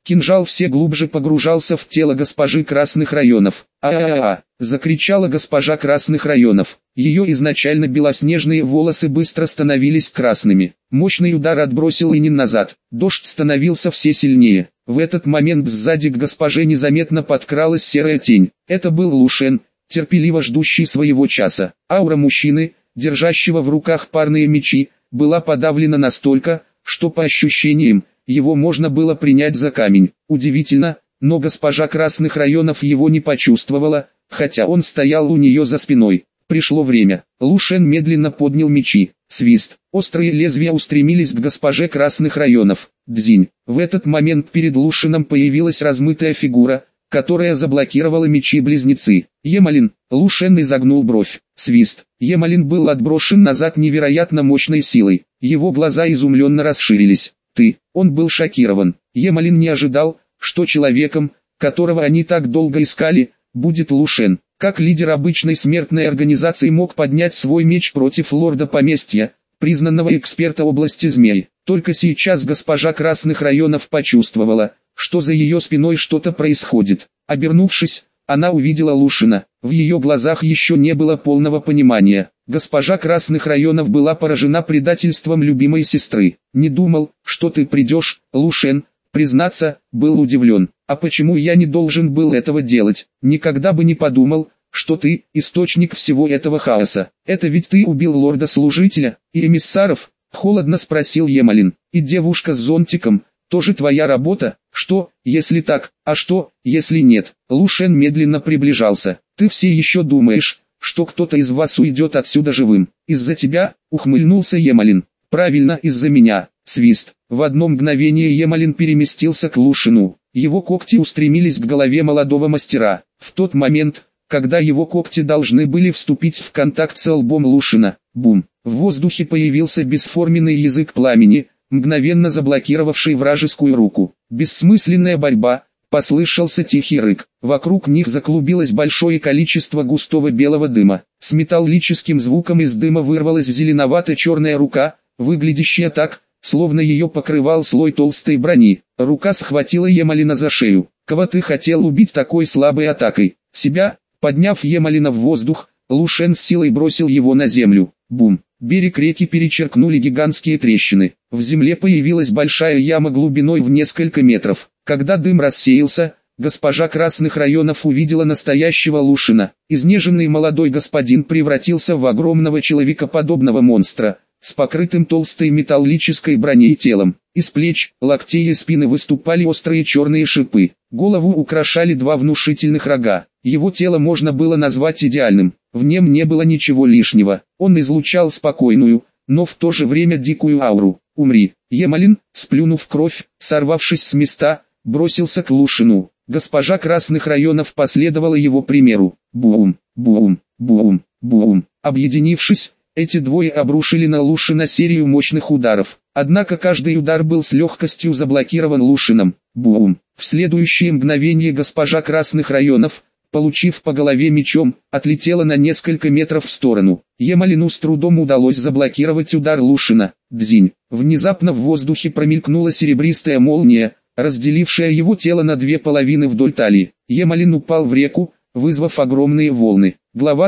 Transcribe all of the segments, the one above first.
Кинжал все глубже погружался в тело госпожи Красных районов. «А-а-а!» – закричала госпожа Красных районов. Ее изначально белоснежные волосы быстро становились красными. Мощный удар отбросил Инин назад. Дождь становился все сильнее. В этот момент сзади к госпоже незаметно подкралась серая тень. Это был Лушен, терпеливо ждущий своего часа. Аура мужчины, держащего в руках парные мечи, была подавлена настолько, что по ощущениям, его можно было принять за камень. Удивительно, но госпожа Красных районов его не почувствовала, хотя он стоял у нее за спиной. Пришло время. Лушен медленно поднял мечи. Свист. Острые лезвия устремились к госпоже Красных районов. Дзинь. В этот момент перед Лушеном появилась размытая фигура, которая заблокировала мечи-близнецы. Емалин. Лушен изогнул бровь. Свист. Емалин был отброшен назад невероятно мощной силой. Его глаза изумленно расширились. «Ты». Он был шокирован. Емалин не ожидал, что человеком, которого они так долго искали, будет Лушен. Как лидер обычной смертной организации мог поднять свой меч против лорда поместья, признанного эксперта области змей. Только сейчас госпожа Красных районов почувствовала, что за ее спиной что-то происходит. Обернувшись, она увидела Лушена. В ее глазах еще не было полного понимания. Госпожа Красных районов была поражена предательством любимой сестры. «Не думал, что ты придешь, Лушен». Признаться, был удивлен. «А почему я не должен был этого делать? Никогда бы не подумал, что ты – источник всего этого хаоса. Это ведь ты убил лорда-служителя и эмиссаров?» – холодно спросил Емалин. «И девушка с зонтиком – тоже твоя работа? Что, если так, а что, если нет?» Лушен медленно приближался. «Ты все еще думаешь, что кто-то из вас уйдет отсюда живым? Из-за тебя?» – ухмыльнулся Емалин. «Правильно, из-за меня». Свист. В одно мгновение Емалин переместился к Лушену. Его когти устремились к голове молодого мастера. В тот момент, когда его когти должны были вступить в контакт с лбом Лушена, бум, в воздухе появился бесформенный язык пламени, мгновенно заблокировавший вражескую руку. Бессмысленная борьба, послышался тихий рык. Вокруг них заклубилось большое количество густого белого дыма. С металлическим звуком из дыма вырвалась зеленовато-черная рука, выглядящая так, словно ее покрывал слой толстой брони. Рука схватила Емалина за шею. «Кого ты хотел убить такой слабой атакой?» «Себя?» Подняв Емалина в воздух, Лушен с силой бросил его на землю. Бум! Берег реки перечеркнули гигантские трещины. В земле появилась большая яма глубиной в несколько метров. Когда дым рассеялся, госпожа Красных районов увидела настоящего Лушена. Изнеженный молодой господин превратился в огромного человекоподобного монстра, с покрытым толстой металлической броней телом. Из плеч, локтей и спины выступали острые черные шипы. Голову украшали два внушительных рога. Его тело можно было назвать идеальным. В нем не было ничего лишнего. Он излучал спокойную, но в то же время дикую ауру. «Умри!» Емалин, сплюнув кровь, сорвавшись с места, бросился к Лушену. Госпожа Красных районов последовала его примеру. Бум, бум, бум, бум. Объединившись, эти двое обрушили на Лушена серию мощных ударов. Однако каждый удар был с легкостью заблокирован Лушеном. Бум. В следующее мгновение госпожа Красных районов, получив по голове мечом, отлетела на несколько метров в сторону. Емалину с трудом удалось заблокировать удар Лушена. Дзинь. Внезапно в воздухе промелькнула серебристая молния, разделившая его тело на две половины вдоль талии. Емалин упал в реку, вызвав огромные волны. Глава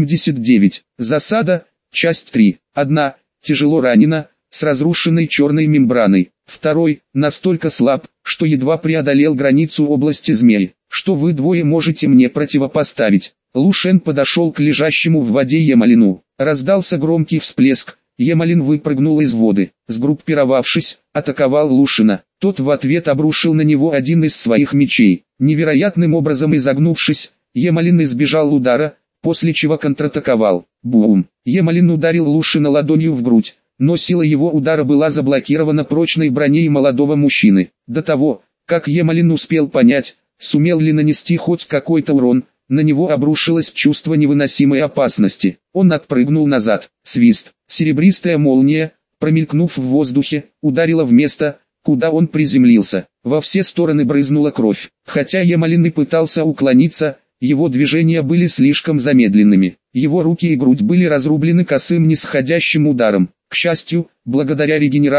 179. Засада. Часть 3. 1. Тяжело ранена, с разрушенной черной мембраной. 2. Настолько слаб, что едва преодолел границу области змей. Что вы двое можете мне противопоставить? Лушен подошел к лежащему в воде Емалину. Раздался громкий всплеск. Емалин выпрыгнул из воды. Сгруппировавшись, атаковал Лушена. Тот в ответ обрушил на него один из своих мечей. Невероятным образом изогнувшись, Емалин избежал удара, после чего контратаковал. Бум! Емалин ударил Лушена ладонью в грудь, но сила его удара была заблокирована прочной броней молодого мужчины. До того, как Емалин успел понять, сумел ли нанести хоть какой-то урон, на него обрушилось чувство невыносимой опасности. Он отпрыгнул назад. Свист. Серебристая молния, промелькнув в воздухе, ударила в место, куда он приземлился. Во все стороны брызнула кровь. Хотя Емалин и пытался уклониться, его движения были слишком замедленными. Его руки и грудь были разрублены косым нисходящим ударом. К счастью, благодаря регенерации,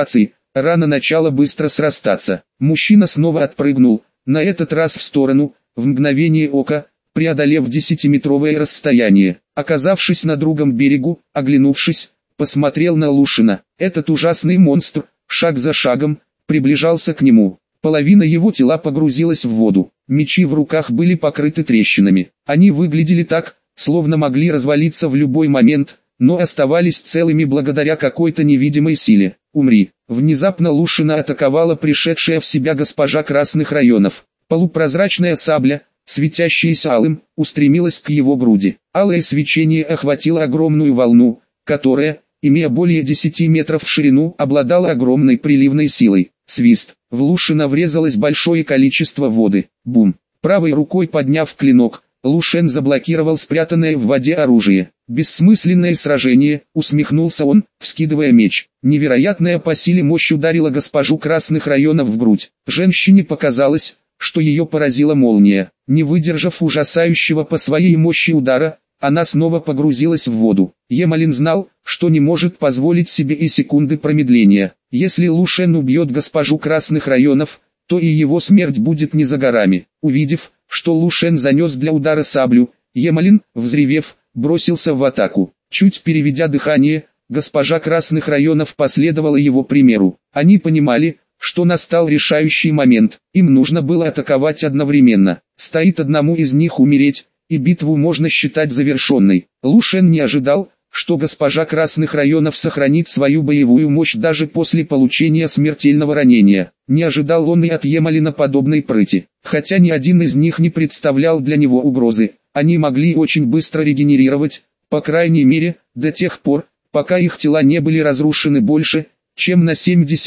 Рана начала быстро срастаться. Мужчина снова отпрыгнул, на этот раз в сторону, в мгновение ока, преодолев 10-метровое расстояние. Оказавшись на другом берегу, оглянувшись, посмотрел на Лушина. Этот ужасный монстр, шаг за шагом, приближался к нему. Половина его тела погрузилась в воду. Мечи в руках были покрыты трещинами. Они выглядели так, словно могли развалиться в любой момент, но оставались целыми благодаря какой-то невидимой силе. «Умри!» Внезапно Лушина атаковала пришедшая в себя госпожа Красных районов. Полупрозрачная сабля, светящаяся алым, устремилась к его груди. Алое свечение охватило огромную волну, которая, имея более 10 метров в ширину, обладала огромной приливной силой. Свист. В Лушина врезалось большое количество воды. Бум. Правой рукой подняв клинок, Лушен заблокировал спрятанное в воде оружие. «Бессмысленное сражение», усмехнулся он, вскидывая меч. Невероятная по силе мощь ударила госпожу Красных районов в грудь. Женщине показалось, что ее поразила молния. Не выдержав ужасающего по своей мощи удара, она снова погрузилась в воду. Емалин знал, что не может позволить себе и секунды промедления. Если Лушен убьет госпожу Красных районов, то и его смерть будет не за горами. Увидев, что Лушен занес для удара саблю, Емалин, взревев, бросился в атаку. Чуть переведя дыхание, госпожа Красных районов последовала его примеру. Они понимали, что настал решающий момент, им нужно было атаковать одновременно. Стоит одному из них умереть, и битву можно считать завершенной. Лушен не ожидал, что госпожа Красных районов сохранит свою боевую мощь даже после получения смертельного ранения. Не ожидал он и от Емалина подобной прыти. Хотя ни один из них не представлял для него угрозы, они могли очень быстро регенерировать, по крайней мере, до тех пор, пока их тела не были разрушены больше, чем на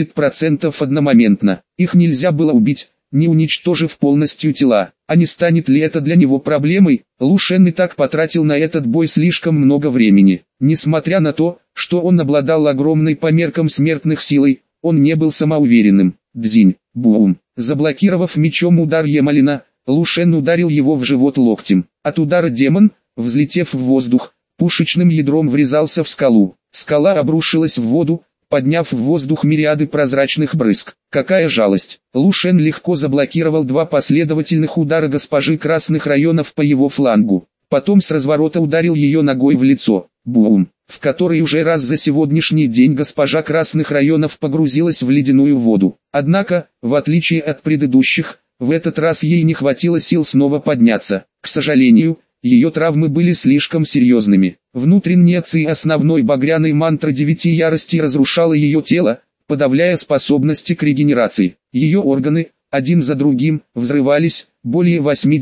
70% одномоментно. Их нельзя было убить, не уничтожив полностью тела. А не станет ли это для него проблемой? Лушен и так потратил на этот бой слишком много времени. Несмотря на то, что он обладал огромной по меркам смертных силой, он не был самоуверенным. Дзинь, бум. Заблокировав мечом удар Емалина, Лушен ударил его в живот локтем. От удара демон, взлетев в воздух, пушечным ядром врезался в скалу. Скала обрушилась в воду, подняв в воздух мириады прозрачных брызг. Какая жалость! Лушен легко заблокировал два последовательных удара госпожи Красных районов по его флангу. Потом с разворота ударил ее ногой в лицо. Бум! В который уже раз за сегодняшний день госпожа Красных районов погрузилась в ледяную воду. Однако, в отличие от предыдущих, в этот раз ей не хватило сил снова подняться. К сожалению, ее травмы были слишком серьезными. Внутренняя ци основной багряной мантры 9 ярости разрушала ее тело, подавляя способности к регенерации. Ее органы, один за другим, взрывались, более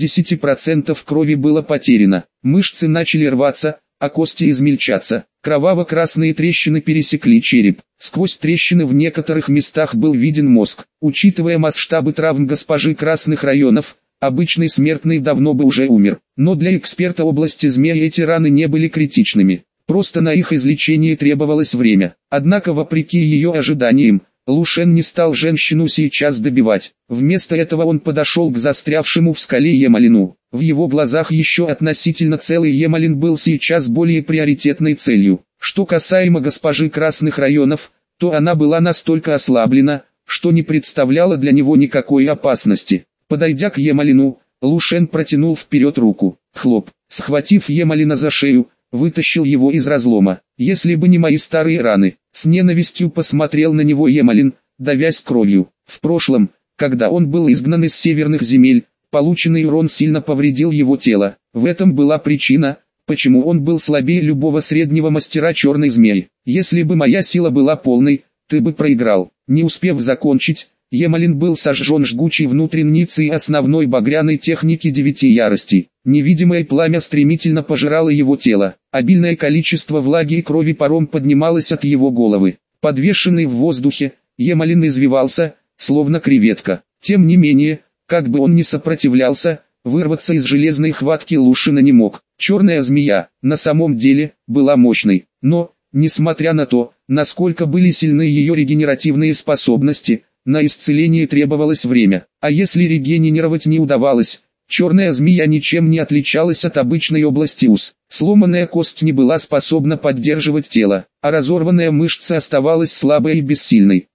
80% крови было потеряно. Мышцы начали рваться, а кости измельчаться. Кроваво-красные трещины пересекли череп. Сквозь трещины в некоторых местах был виден мозг. Учитывая масштабы травм госпожи Красных районов, обычный смертный давно бы уже умер. Но для эксперта области змеи эти раны не были критичными. Просто на их излечение требовалось время. Однако вопреки ее ожиданиям, Лушен не стал женщину сейчас добивать. Вместо этого он подошел к застрявшему в скале Емалину. В его глазах еще относительно целый Емалин был сейчас более приоритетной целью. Что касаемо госпожи Красных районов, то она была настолько ослаблена, что не представляла для него никакой опасности. Подойдя к Емалину, Лушен протянул вперед руку. Хлоп, схватив Емалина за шею, вытащил его из разлома. Если бы не мои старые раны, с ненавистью посмотрел на него Емалин, давясь кровью. В прошлом, когда он был изгнан из северных земель, полученный урон сильно повредил его тело. В этом была причина, почему он был слабее любого среднего мастера черной змеи. Если бы моя сила была полной, ты бы проиграл. Не успев закончить, Емалин был сожжен жгучей внутренницей основной багряной техники 9 яростей. Невидимое пламя стремительно пожирало его тело. Обильное количество влаги и крови паром поднималось от его головы. Подвешенный в воздухе, Емалин извивался, словно креветка. Тем не менее, как бы он ни сопротивлялся, вырваться из железной хватки Лушина не мог. Черная змея, на самом деле, была мощной. Но, несмотря на то, насколько были сильны ее регенеративные способности, на исцеление требовалось время. А если регенерировать не удавалось, черная змея ничем не отличалась от обычной области ус. Сломанная кость не была способна поддерживать тело, а разорванная мышца оставалась слабой и бессильной.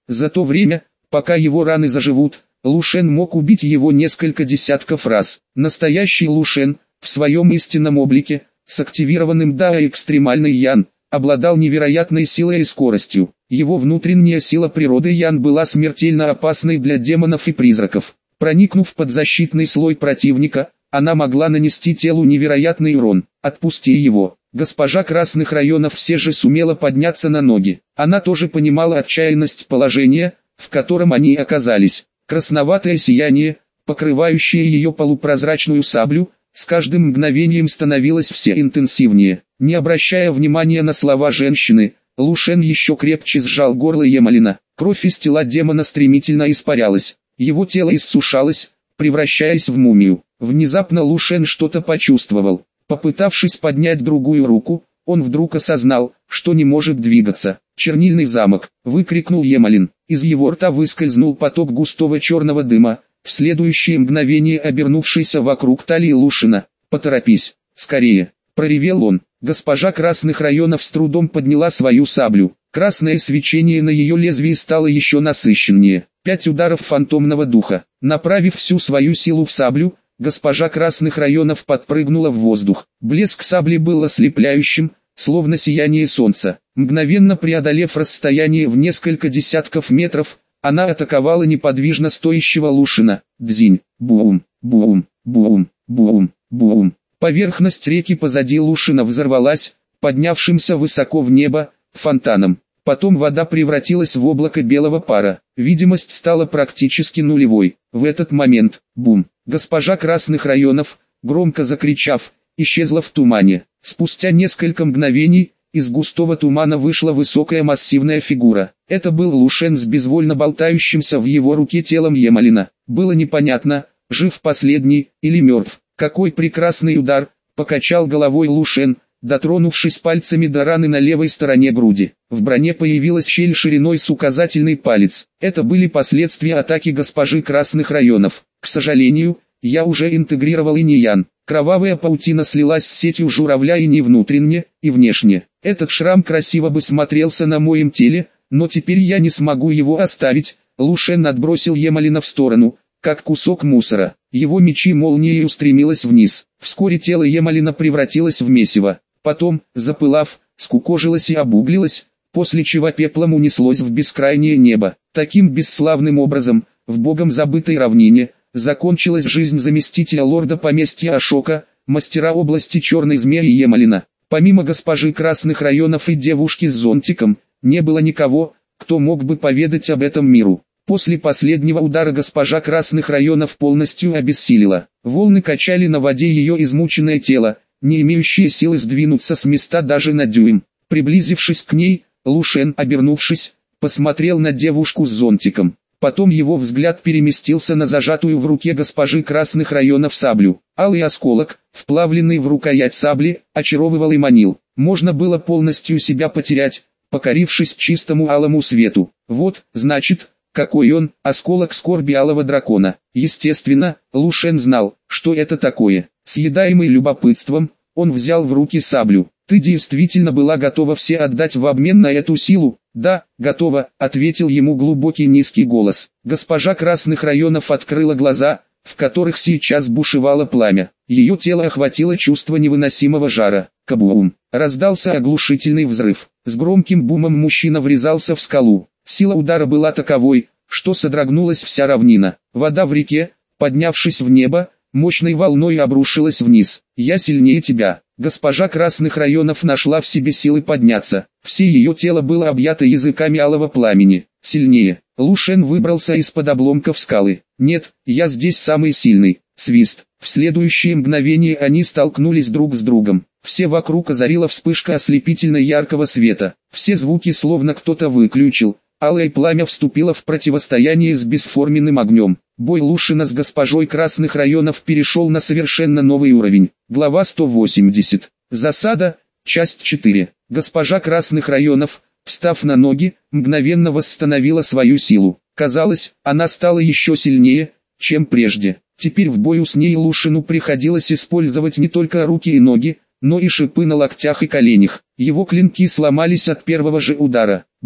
За то время, пока его раны заживут, Лу Шен мог убить его несколько десятков раз. Настоящий Лу Шен, в своем истинном облике, с активированным Дао экстремальный Ян, обладал невероятной силой и скоростью. Его внутренняя сила природы Ян была смертельно опасной для демонов и призраков. Проникнув под защитный слой противника, она могла нанести телу невероятный урон. Отпусти его. Госпожа Красных Районов все же сумела подняться на ноги. Она тоже понимала отчаянность положения, в котором они оказались. Красноватое сияние, покрывающее ее полупрозрачную саблю, с каждым мгновением становилось все интенсивнее. Не обращая внимания на слова женщины, Лу Шен еще крепче сжал горло Емалина. Кровь из тела демона стремительно испарялась. Его тело иссушалось, превращаясь в мумию. Внезапно Лу Шен что-то почувствовал. Попытавшись поднять другую руку, он вдруг осознал, что не может двигаться. «Чернильный замок!» — выкрикнул Емалин. Из его рта выскользнул поток густого черного дыма, в следующее мгновение обернувшийся вокруг талии Лу Шена. «Поторопись! Скорее!» — проревел он. Госпожа Красных Районов с трудом подняла свою саблю. Красное свечение на ее лезвии стало еще насыщеннее. 5 ударов фантомного духа. Направив всю свою силу в саблю, госпожа Красных Районов подпрыгнула в воздух. Блеск сабли был ослепляющим, словно сияние солнца. Мгновенно преодолев расстояние в несколько десятков метров, она атаковала неподвижно стоящего Лу Шена. Дзинь, бум, бум, бум, бум, бум. Поверхность реки позади Лу Шена взорвалась, поднявшимся высоко в небо, фонтаном. Потом вода превратилась в облако белого пара. Видимость стала практически нулевой. В этот момент, бум, госпожа Красных Районов, громко закричав, исчезла в тумане. Спустя несколько мгновений, из густого тумана вышла высокая массивная фигура. Это был Лу Шен с безвольно болтающимся в его руке телом Емалина. Было непонятно, жив последний или мертв. Какой прекрасный удар, покачал головой Лу Шен, дотронувшись пальцами до раны на левой стороне груди. В броне появилась щель шириной с указательный палец. Это были последствия атаки госпожи Красных Районов. К сожалению, я уже интегрировал инь-ян. Кровавая паутина слилась с сетью журавля и не внутренне, и внешне. Этот шрам красиво бы смотрелся на моем теле, но теперь я не смогу его оставить. Лу Шен отбросил Емалина в сторону, как кусок мусора. Его мечи молнией устремилась вниз. Вскоре тело Емалина превратилось в месиво. Потом, запылав, скукожилось и обуглилось, после чего пеплом унеслось в бескрайнее небо. Таким бесславным образом, в богом забытой равнине, закончилась жизнь заместителя лорда поместья Ашока, мастера области Черной Змеи Емалина. Помимо госпожи Красных Районов и девушки с зонтиком, не было никого, кто мог бы поведать об этом миру. После последнего удара госпожа Красных Районов полностью обессилила. Волны качали на воде ее измученное тело, не имеющие силы сдвинуться с места даже на дюйм. Приблизившись к ней, Лу Шен, обернувшись, посмотрел на девушку с зонтиком. Потом его взгляд переместился на зажатую в руке госпожи Красных Районов саблю. Алый осколок, вплавленный в рукоять сабли, очаровывал и манил. Можно было полностью себя потерять, покорившись чистому алому свету. Вот, значит, какой он, осколок скорби алого дракона. Естественно, Лу Шен знал, что это такое. Съедаемый любопытством, он взял в руки саблю. «Ты действительно была готова все отдать в обмен на эту силу?» «Да, готова», — ответил ему глубокий низкий голос. Госпожа Красных Районов открыла глаза, в которых сейчас бушевало пламя. Ее тело охватило чувство невыносимого жара. Кабум! Раздался оглушительный взрыв. С громким бумом мужчина врезался в скалу. Сила удара была таковой, что содрогнулась вся равнина. Вода в реке, поднявшись в небо, мощной волной обрушилась вниз. «Я сильнее тебя». Госпожа Красных Районов нашла в себе силы подняться. Все ее тело было объято языками алого пламени. «Сильнее». Лу Шен выбрался из-под обломков скалы. «Нет, я здесь самый сильный». Свист. В следующее мгновение они столкнулись друг с другом. Все вокруг озарила вспышка ослепительно яркого света. Все звуки словно кто-то выключил. Алое пламя вступило в противостояние с бесформенным огнем. Бой Лу Шена с госпожой Красных Районов перешел на совершенно новый уровень. Глава 180. Засада. Часть 4. Госпожа Красных Районов, встав на ноги, мгновенно восстановила свою силу. Казалось, она стала еще сильнее, чем прежде. Теперь в бою с ней Лу Шену приходилось использовать не только руки и ноги, но и шипы на локтях и коленях. Его клинки сломались от первого же удара. Бум!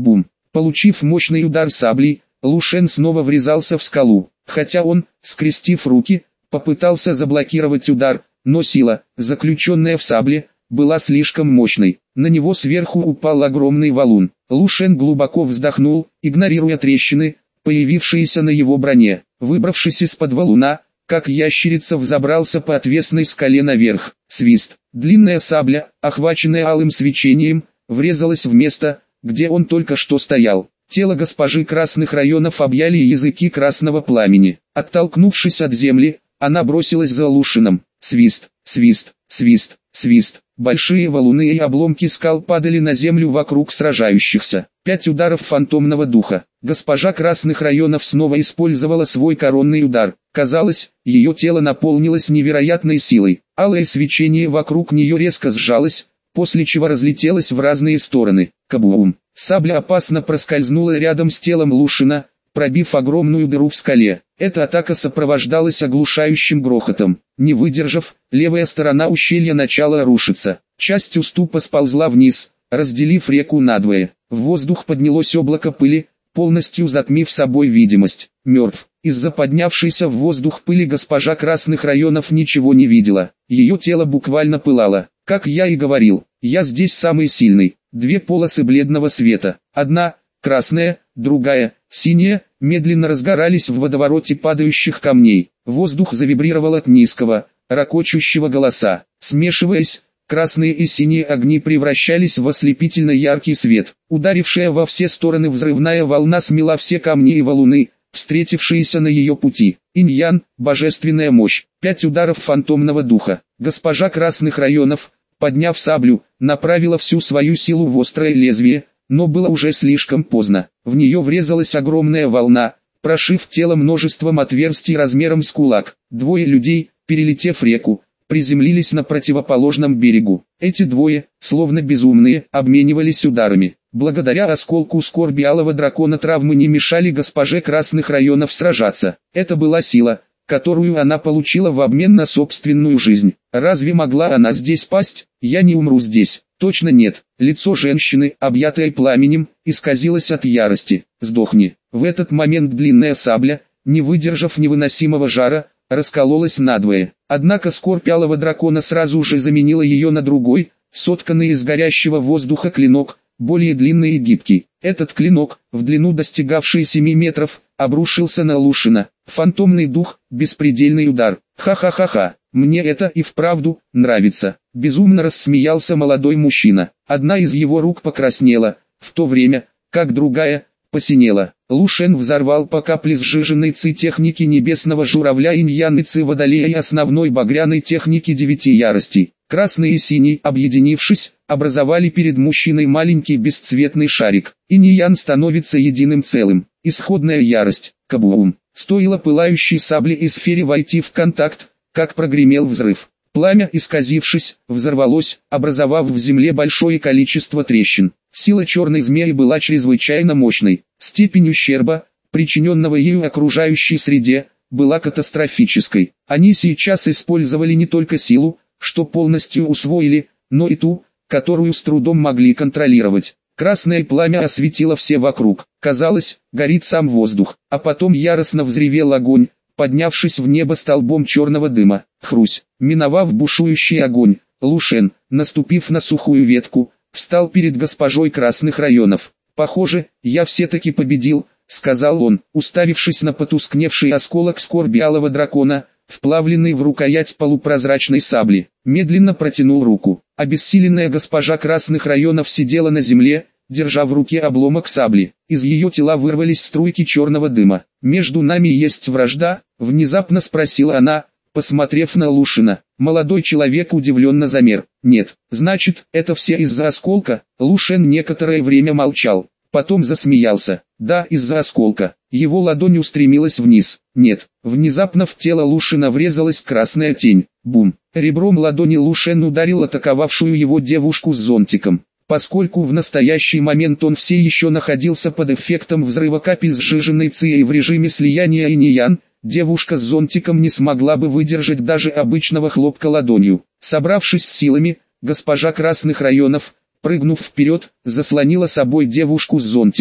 Получив мощный удар саблей, Лушен снова врезался в скалу. Хотя он, скрестив руки, попытался заблокировать удар, но сила, заключенная в сабле, была слишком мощной. На него сверху упал огромный валун. Лушен глубоко вздохнул, игнорируя трещины, появившиеся на его броне. Выбравшись из-под валуна, как ящерица взобрался по отвесной скале наверх. Свист. Длинная сабля, охваченная алым свечением, врезалась в место, где он только что стоял. Тело госпожи Красных Районов объяли языки красного пламени. Оттолкнувшись от земли, она бросилась за Лушиным. Свист, свист, свист, свист. Большие валуны и обломки скал падали на землю вокруг сражающихся. 5 ударов фантомного духа. Госпожа Красных Районов снова использовала свой коронный удар. Казалось, ее тело наполнилось невероятной силой. Алое свечение вокруг нее резко сжалось, после чего разлетелось в разные стороны. Кабум! Сабля опасно проскользнула рядом с телом Лушина, пробив огромную дыру в скале. Эта атака сопровождалась оглушающим грохотом. Не выдержав, левая сторона ущелья начала рушиться. Часть уступа сползла вниз, разделив реку надвое. В воздух поднялось облако пыли, полностью затмив собой видимость. Мертв. Из-за поднявшейся в воздух пыли госпожа Красных Районов ничего не видела. Ее тело буквально пылало. Как я и говорил, я здесь самый сильный. 2 полосы бледного света. Одна, красная, другая, синяя, медленно разгорались в водовороте падающих камней. Воздух завибрировал от низкого, ракочущего голоса. Смешиваясь, красные и синие огни превращались в ослепительно яркий свет. Ударившая во все стороны взрывная волна смела все камни и валуны, встретившиеся на ее пути. Инь-Ян, божественная мощь. 5 ударов фантомного духа. Госпожа Красных Районов, подняв саблю, направила всю свою силу в острое лезвие, но было уже слишком поздно. В нее врезалась огромная волна, прошив тело множеством отверстий размером с кулак. 2 людей, перелетев реку, приземлились на противоположном берегу. Эти 2, словно безумные, обменивались ударами. Благодаря осколку скорби алого дракона травмы не мешали госпоже Красных Районов сражаться. Это была сила, которую она получила в обмен на собственную жизнь. Разве могла она здесь пасть? Я не умру здесь. Точно нет. Лицо женщины, объятое пламенем, исказилось от ярости. Сдохни. В этот момент длинная сабля, не выдержав невыносимого жара, раскололась надвое. Однако скорбь алого дракона сразу же заменила ее на другой, сотканный из горящего воздуха клинок, более длинный и гибкий. Этот клинок, в длину достигавший 7 метров, обрушился на Лушина. Фантомный дух, беспредельный удар. Ха-ха-ха-ха, мне это и вправду нравится. Безумно рассмеялся молодой мужчина. Одна из его рук покраснела, в то время, как другая посинела. Лушен взорвал по капле сжиженной ци техники небесного журавля инь-ян и ци водолея и основной багряной техники 9 яростей. Красный и синий, объединившись, образовали перед мужчиной маленький бесцветный шарик. Инь-ян становится единым целым. Исходная ярость. Кабум. Стоило пылающей сабле и сфере войти в контакт, как прогремел взрыв. Пламя, исказившись, взорвалось, образовав в земле большое количество трещин. Сила черной змеи была чрезвычайно мощной. Степень ущерба, причиненного ею окружающей среде, была катастрофической. Они сейчас использовали не только силу, что полностью усвоили, но и ту, которую с трудом могли контролировать. Красное пламя осветило все вокруг. Казалось, горит сам воздух. А потом яростно взревел огонь, поднявшись в небо столбом черного дыма. Хрусь. Миновав бушующий огонь, Лушен, наступив на сухую ветку, встал перед госпожой Красных Районов. «Похоже, я все-таки победил», — сказал он, уставившись на потускневший осколок скорби алого дракона, вплавленный в рукоять полупрозрачной сабли. Медленно протянул руку. Обессиленная госпожа Красных Районов сидела на земле, держа в руке обломок сабли. Из ее тела вырвались струйки черного дыма. «Между нами есть вражда?» — внезапно спросила она, посмотрев на Лушина. Молодой человек удивленно замер. «Нет, значит, это все из-за осколка?» Лушен некоторое время молчал, потом засмеялся. «Да, из-за осколка». Его ладонь устремилась вниз. «Нет». Внезапно в тело Лушина врезалась красная тень. Бум. Ребром ладони Лушен ударил атаковавшую его девушку с зонтиком. Поскольку в настоящий момент он все еще находился под эффектом взрыва капель сжиженной цией в режиме слияния инь-ян, девушка с зонтиком не смогла бы выдержать даже обычного хлопка ладонью. Собравшись с силами, госпожа Красных Районов, прыгнув вперед, заслонила собой девушку с зонтиком.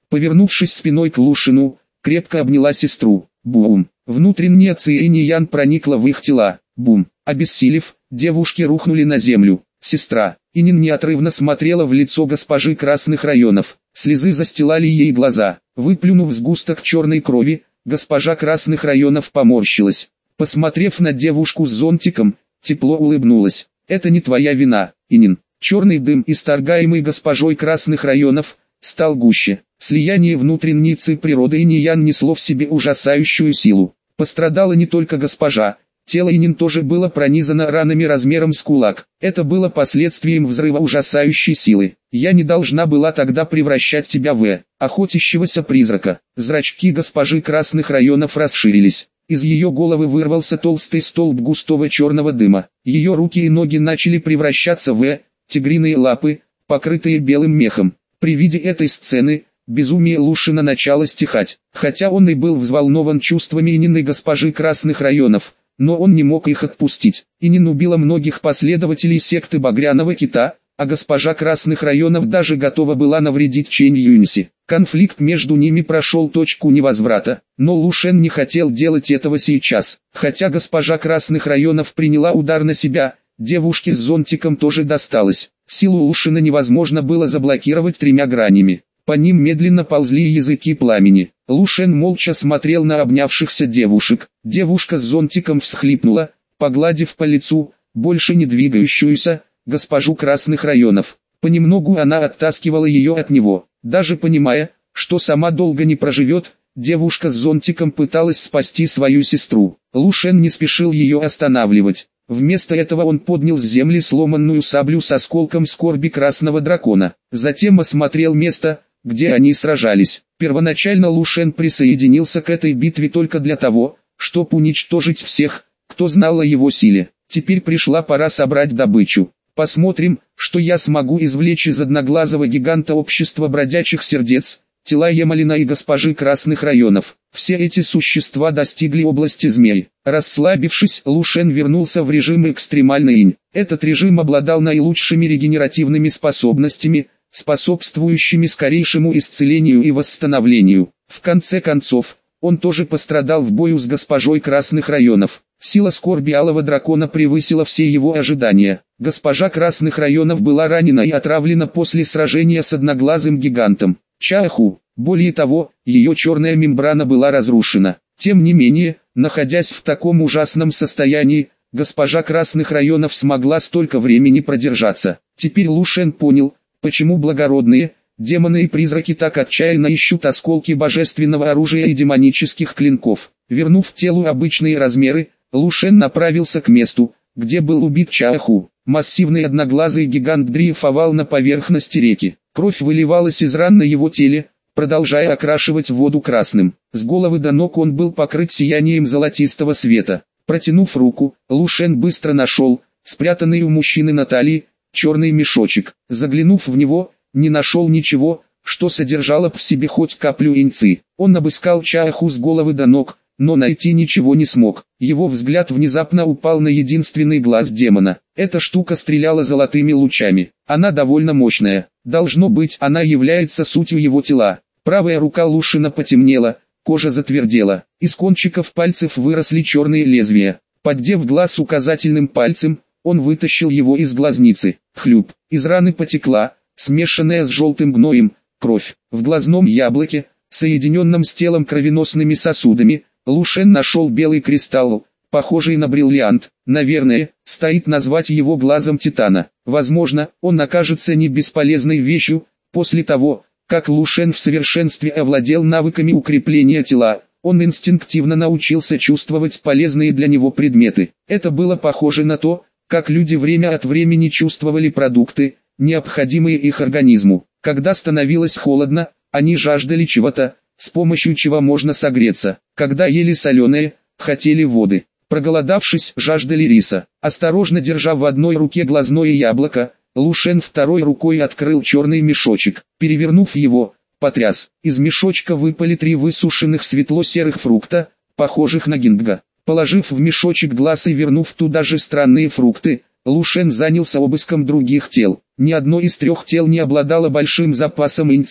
Повернувшись спиной к Лушину, крепко обняла сестру. Бум! Внутренняя ци и Ниян проникла в их тела. Бум! Обессилев, девушки рухнули на землю. Сестра Инин неотрывно смотрела в лицо госпожи красных районов. Слезы застилали ей глаза. Выплюнув сгусток черной крови, госпожа красных районов поморщилась. Посмотрев на девушку с зонтиком, тепло улыбнулась. «Это не твоя вина, Инин». Черный дым, исторгаемый госпожой красных районов, стал гуще. Слияние внутренней ци природы и Ниян несло в себе ужасающую силу. Пострадала не только госпожа. Тело Инин тоже было пронизано ранами размером с кулак. Это было последствием взрыва ужасающей силы. «Я не должна была тогда превращать тебя в охотящегося призрака». Зрачки госпожи красных районов расширились. Из ее головы вырвался толстый столб густого черного дыма. Ее руки и ноги начали превращаться в тигриные лапы, покрытые белым мехом. При виде этой сцены, безумие Лушина начало стихать. Хотя он и был взволнован чувствами Инин и госпожи красных районов, но он не мог их отпустить. Инин убила многих последователей секты Багряного Кита, а госпожа красных районов даже готова была навредить Чэнь Юньси. Конфликт между ними прошел точку невозврата, но Лушен не хотел делать этого сейчас. Хотя госпожа красных районов приняла удар на себя, девушке с зонтиком тоже досталось. Силу Лушина невозможно было заблокировать тремя гранями. По ним медленно ползли языки пламени. Лушен молча смотрел на обнявшихся девушек. Девушка с зонтиком всхлипнула, погладив по лицу, больше не двигающуюся, госпожу красных районов. Понемногу она оттаскивала ее от него. Даже понимая, что сама долго не проживет, девушка с зонтиком пыталась спасти свою сестру. Лушен не спешил ее останавливать. Вместо этого он поднял с земли сломанную саблю с осколком скорби красного дракона. Затем осмотрел место, где они сражались. Первоначально Лушен присоединился к этой битве только для того, чтобы уничтожить всех, кто знал о его силе. Теперь пришла пора собрать добычу. Посмотрим, что я смогу извлечь из одноглазого гиганта общества бродячих сердец, тела Емалина и госпожи красных районов. Все эти существа достигли области змей. Расслабившись, Лушен вернулся в режим экстремальный инь. Этот режим обладал наилучшими регенеративными способностями, способствующими скорейшему исцелению и восстановлению. В конце концов, он тоже пострадал в бою с госпожой красных районов. Сила скорби алого дракона превысила все его ожидания. Госпожа красных районов была ранена и отравлена после сражения с одноглазым гигантом. Чааху. Более того, ее черная мембрана была разрушена. Тем не менее, находясь в таком ужасном состоянии, госпожа красных районов смогла столько времени продержаться. Теперь Лушен понял, почему благородные, демоны и призраки так отчаянно ищут осколки божественного оружия и демонических клинков. Вернув телу обычные размеры, Лушен направился к месту, где был убит Чааху. Массивный одноглазый гигант дрейфовал на поверхности реки. Кровь выливалась из ран на его теле, продолжая окрашивать воду красным. С головы до ног он был покрыт сиянием золотистого света. Протянув руку, Лушен быстро нашел, спрятанный у мужчины на талии, черный мешочек. Заглянув в него, не нашел ничего, что содержало в себе хоть каплю иньци. Он обыскал Чааху с головы до ног, но найти ничего не смог. Его взгляд внезапно упал на единственный глаз демона. Эта штука стреляла золотыми лучами. Она довольно мощная. Должно быть, она является сутью его тела. Правая рука Лушина потемнела, кожа затвердела. Из кончиков пальцев выросли черные лезвия. Поддев глаз указательным пальцем, он вытащил его из глазницы. Хлюп. Из раны потекла, смешанная с желтым гноем, кровь. В глазном яблоке, соединенном с телом кровеносными сосудами, Лушен нашел белый кристалл, похожий на бриллиант. Наверное, стоит назвать его глазом Титана. Возможно, он окажется не бесполезной вещью. После того, как Лушен в совершенстве овладел навыками укрепления тела, он инстинктивно научился чувствовать полезные для него предметы. Это было похоже на то, как люди время от времени чувствовали продукты, необходимые их организму. Когда становилось холодно, они жаждали чего-то, с помощью чего можно согреться. Когда ели соленое, хотели воды. Проголодавшись, жаждали риса. Осторожно держа в одной руке глазное яблоко, Лушен второй рукой открыл черный мешочек. Перевернув его, потряс. Из мешочка выпали 3 высушенных светло-серых фрукта, похожих на гинга. Положив в мешочек глаз и вернув туда же странные фрукты, Лушен занялся обыском других тел. Ни одно из 3 тел не обладало большим запасом иньци.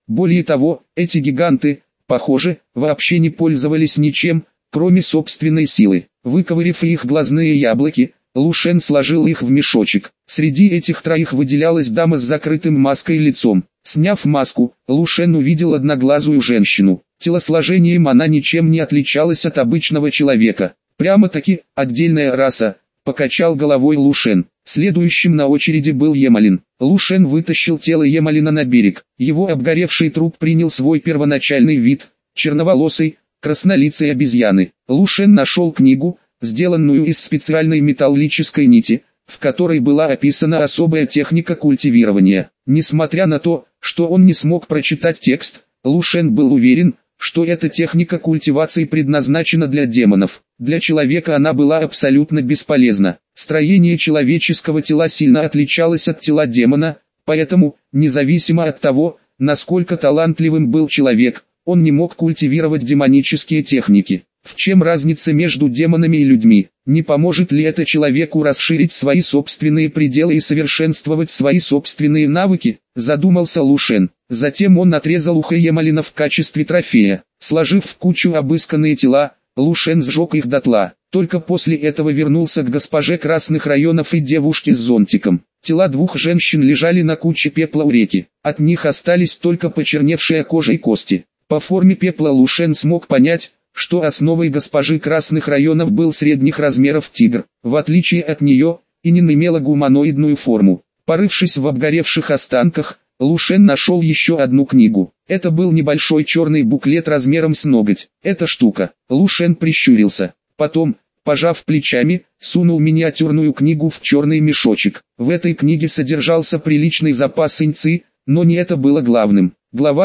Более того, эти гиганты, похоже, вообще не пользовались ничем, кроме собственной силы. Выковырив их глазные яблоки, Лу Шен сложил их в мешочек. Среди этих троих выделялась дама с закрытым маской лицом. Сняв маску, Лу Шен увидел одноглазую женщину. Телосложением она ничем не отличалась от обычного человека. Прямо-таки, отдельная раса, покачал головой Лу Шен. Следующим на очереди был Емалин. Лу Шен вытащил тело Емалина на берег. Его обгоревший труп принял свой первоначальный вид, черноволосый, краснолицей обезьяны. Лу Шен нашел книгу, сделанную из специальной металлической нити, в которой была описана особая техника культивирования. Несмотря на то, что он не смог прочитать текст, Лу Шен был уверен, что эта техника культивации предназначена для демонов. Для человека она была абсолютно бесполезна. Строение человеческого тела сильно отличалось от тела демона, поэтому, независимо от того, насколько талантливым был человек, он не мог культивировать демонические техники. В чем разница между демонами и людьми? Не поможет ли это человеку расширить свои собственные пределы и совершенствовать свои собственные навыки? Задумался Лу Шен. Затем он отрезал ухо Емалина в качестве трофея. Сложив в кучу обысканные тела, Лу Шен сжег их дотла. Только после этого вернулся к госпоже красных районов и девушке с зонтиком. Тела двух женщин лежали на куче пепла у реки. От них остались только почерневшая кожа и кости. По форме пепла Лу Шен смог понять, что основой госпожи красных районов был средних размеров тигр. В отличие от нее, Инин имела гуманоидную форму. Порывшись в обгоревших останках, Лу Шен нашел еще одну книгу. Это был небольшой черный буклет размером с ноготь. Эта штука. Лу Шен прищурился. Потом, пожав плечами, сунул миниатюрную книгу в черный мешочек. В этой книге содержался приличный запас иньци, но не это было главным. Глава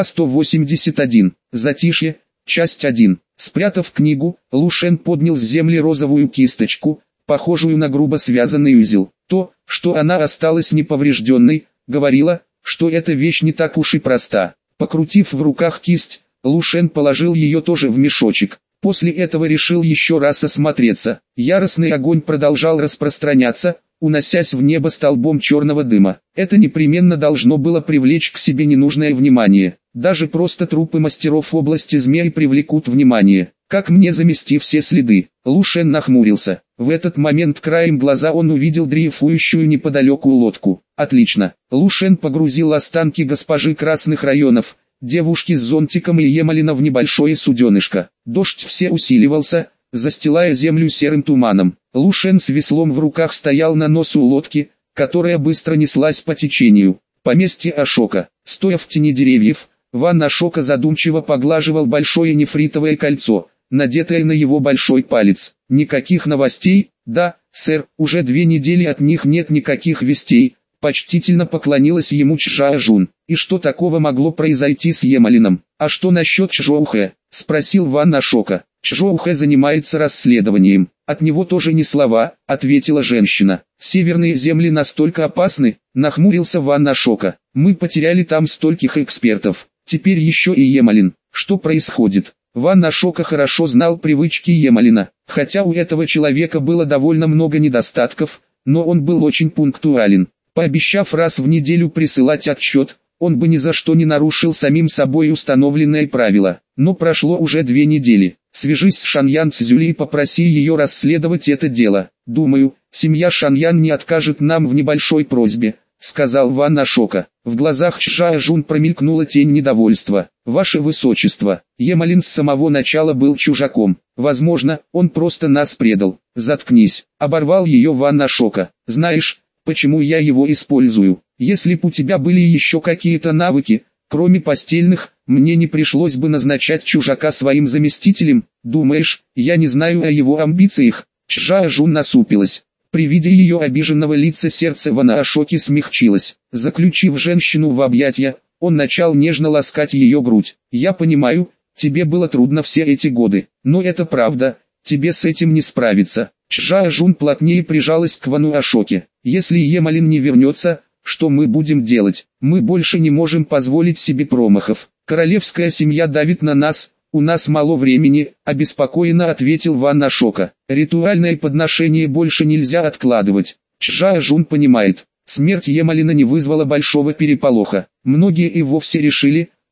181. Затишье. Часть 1. Спрятав книгу, Лу Шен поднял с земли розовую кисточку, похожую на грубо связанный узел. То, что она осталась неповрежденной, говорило, что эта вещь не так уж и проста. Покрутив в руках кисть, Лу Шен положил ее тоже в мешочек. После этого решил еще раз осмотреться. Яростный огонь продолжал распространяться, уносясь в небо столбом черного дыма. Это непременно должно было привлечь к себе ненужное внимание. Даже просто трупы мастеров области змей привлекут внимание. Как мне замести все следы? Лу Шен нахмурился. В этот момент краем глаза он увидел дрейфующую неподалеку лодку. Отлично. Лу Шен погрузил останки госпожи красных районов, девушки с зонтиком и Емалина в небольшое суденышко. Дождь все усиливался, застилая землю серым туманом. Лу Шен с веслом в руках стоял на носу лодки, которая быстро неслась по течению. Поместье Ашока. Стоя в тени деревьев, Ван Ашока задумчиво поглаживал большое нефритовое кольцо, надетое на его большой палец. Никаких новостей? Да, сэр, уже 2 недели от них нет никаких вестей. Почтительно поклонилась ему Чжао Жун. И что такого могло произойти с Емалином? А что насчет Чжоухэ? Спросил Ван Ашока. Чжоухэ занимается расследованием. От него тоже ни слова, ответила женщина. Северные земли настолько опасны, нахмурился Ван Ашока. Мы потеряли там стольких экспертов. Теперь еще и Емалин. Что происходит? Ван Ашока хорошо знал привычки Емалина. Хотя у этого человека было довольно много недостатков, но он был очень пунктуален. Пообещав раз в неделю присылать отчет, он бы ни за что не нарушил самим собой установленное правило. Но прошло уже 2 недели. Свяжись с Шаньян Цзюли и попроси ее расследовать это дело. Думаю, семья Шаньян не откажет нам в небольшой просьбе, сказал Ван Ашока. В глазах Чжао Жун промелькнула тень недовольства. Ваше Высочество, Емалин с самого начала был чужаком. Возможно, он просто нас предал. Заткнись, оборвал ее Ван Ашока. Знаешь, почему я его использую? Если б у тебя были еще какие-то навыки, кроме постельных, мне не пришлось бы назначать чужака своим заместителем. Думаешь, я не знаю о его амбициях? Чжао Жун насупилась. При виде ее обиженного лица сердце Вана Ашоки смягчилось. Заключив женщину в объятия, он начал нежно ласкать ее грудь. «Я понимаю, тебе было трудно все эти годы, но это правда, тебе с этим не справиться». Чжао Жун плотнее прижалась к Вану Ашоке. «Если Емалин не вернется, что мы будем делать? Мы больше не можем позволить себе промахов. Королевская семья давит на нас, у нас мало времени», — обеспокоенно ответил Ван Ашока. «Ритуальное подношение больше нельзя откладывать». Чжао Жун понимает. Смерть Емалина не вызвала большого переполоха. Многие и вовсе решили,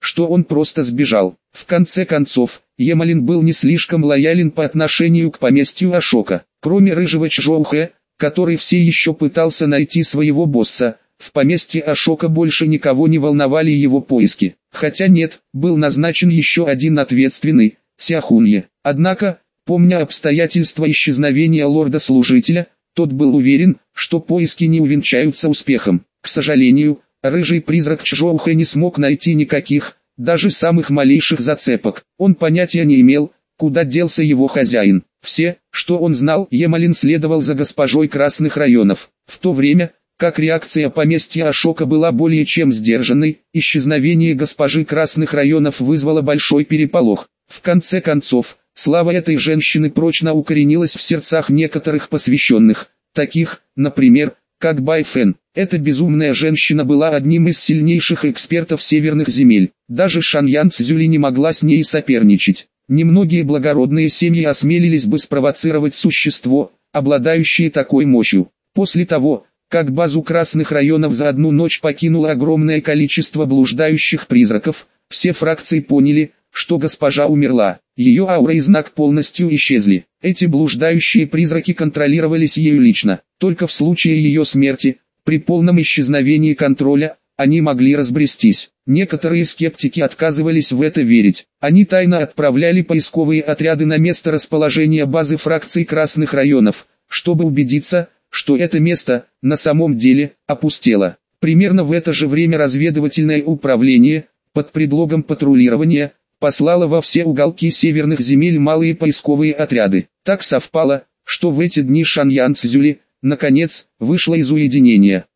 что он просто сбежал. В конце концов, Емалин был не слишком лоялен по отношению к поместью Ашока. Кроме рыжего Чжоухэ, который все еще пытался найти своего босса, в поместье Ашока больше никого не волновали его поиски. Хотя нет, был назначен еще один ответственный, Сяхунье. Однако, помня обстоятельства исчезновения лорда-служителя, тот был уверен, что поиски не увенчаются успехом. К сожалению, рыжий призрак Чжоухэ не смог найти никаких, даже самых малейших зацепок. Он понятия не имел, куда делся его хозяин. Все, что он знал, Емалин следовал за госпожой Красных районов. В то время, как реакция поместья Ашока была более чем сдержанной, исчезновение госпожи Красных районов вызвало большой переполох. В конце концов, слава этой женщины прочно укоренилась в сердцах некоторых посвященных, таких, например, как Бай Фэн. Эта безумная женщина была одним из сильнейших экспертов северных земель. Даже Шаньян Цзюли не могла с ней соперничать. Немногие благородные семьи осмелились бы спровоцировать существо, обладающее такой мощью. После того, как базу Красных районов за одну ночь покинуло огромное количество блуждающих призраков, все фракции поняли, что госпожа умерла. Ее аура и знак полностью исчезли. Эти блуждающие призраки контролировались ею лично. Только в случае ее смерти, при полном исчезновении контроля, они могли разбрестись. Некоторые скептики отказывались в это верить. Они тайно отправляли поисковые отряды на место расположения базы фракций Красных районов, чтобы убедиться, что это место, на самом деле, опустело. Примерно в это же время разведывательное управление, под предлогом патрулирования, послало во все уголки северных земель малые поисковые отряды. Так совпало, что в эти дни Шаньян Цзюли, наконец, вышла из уединения.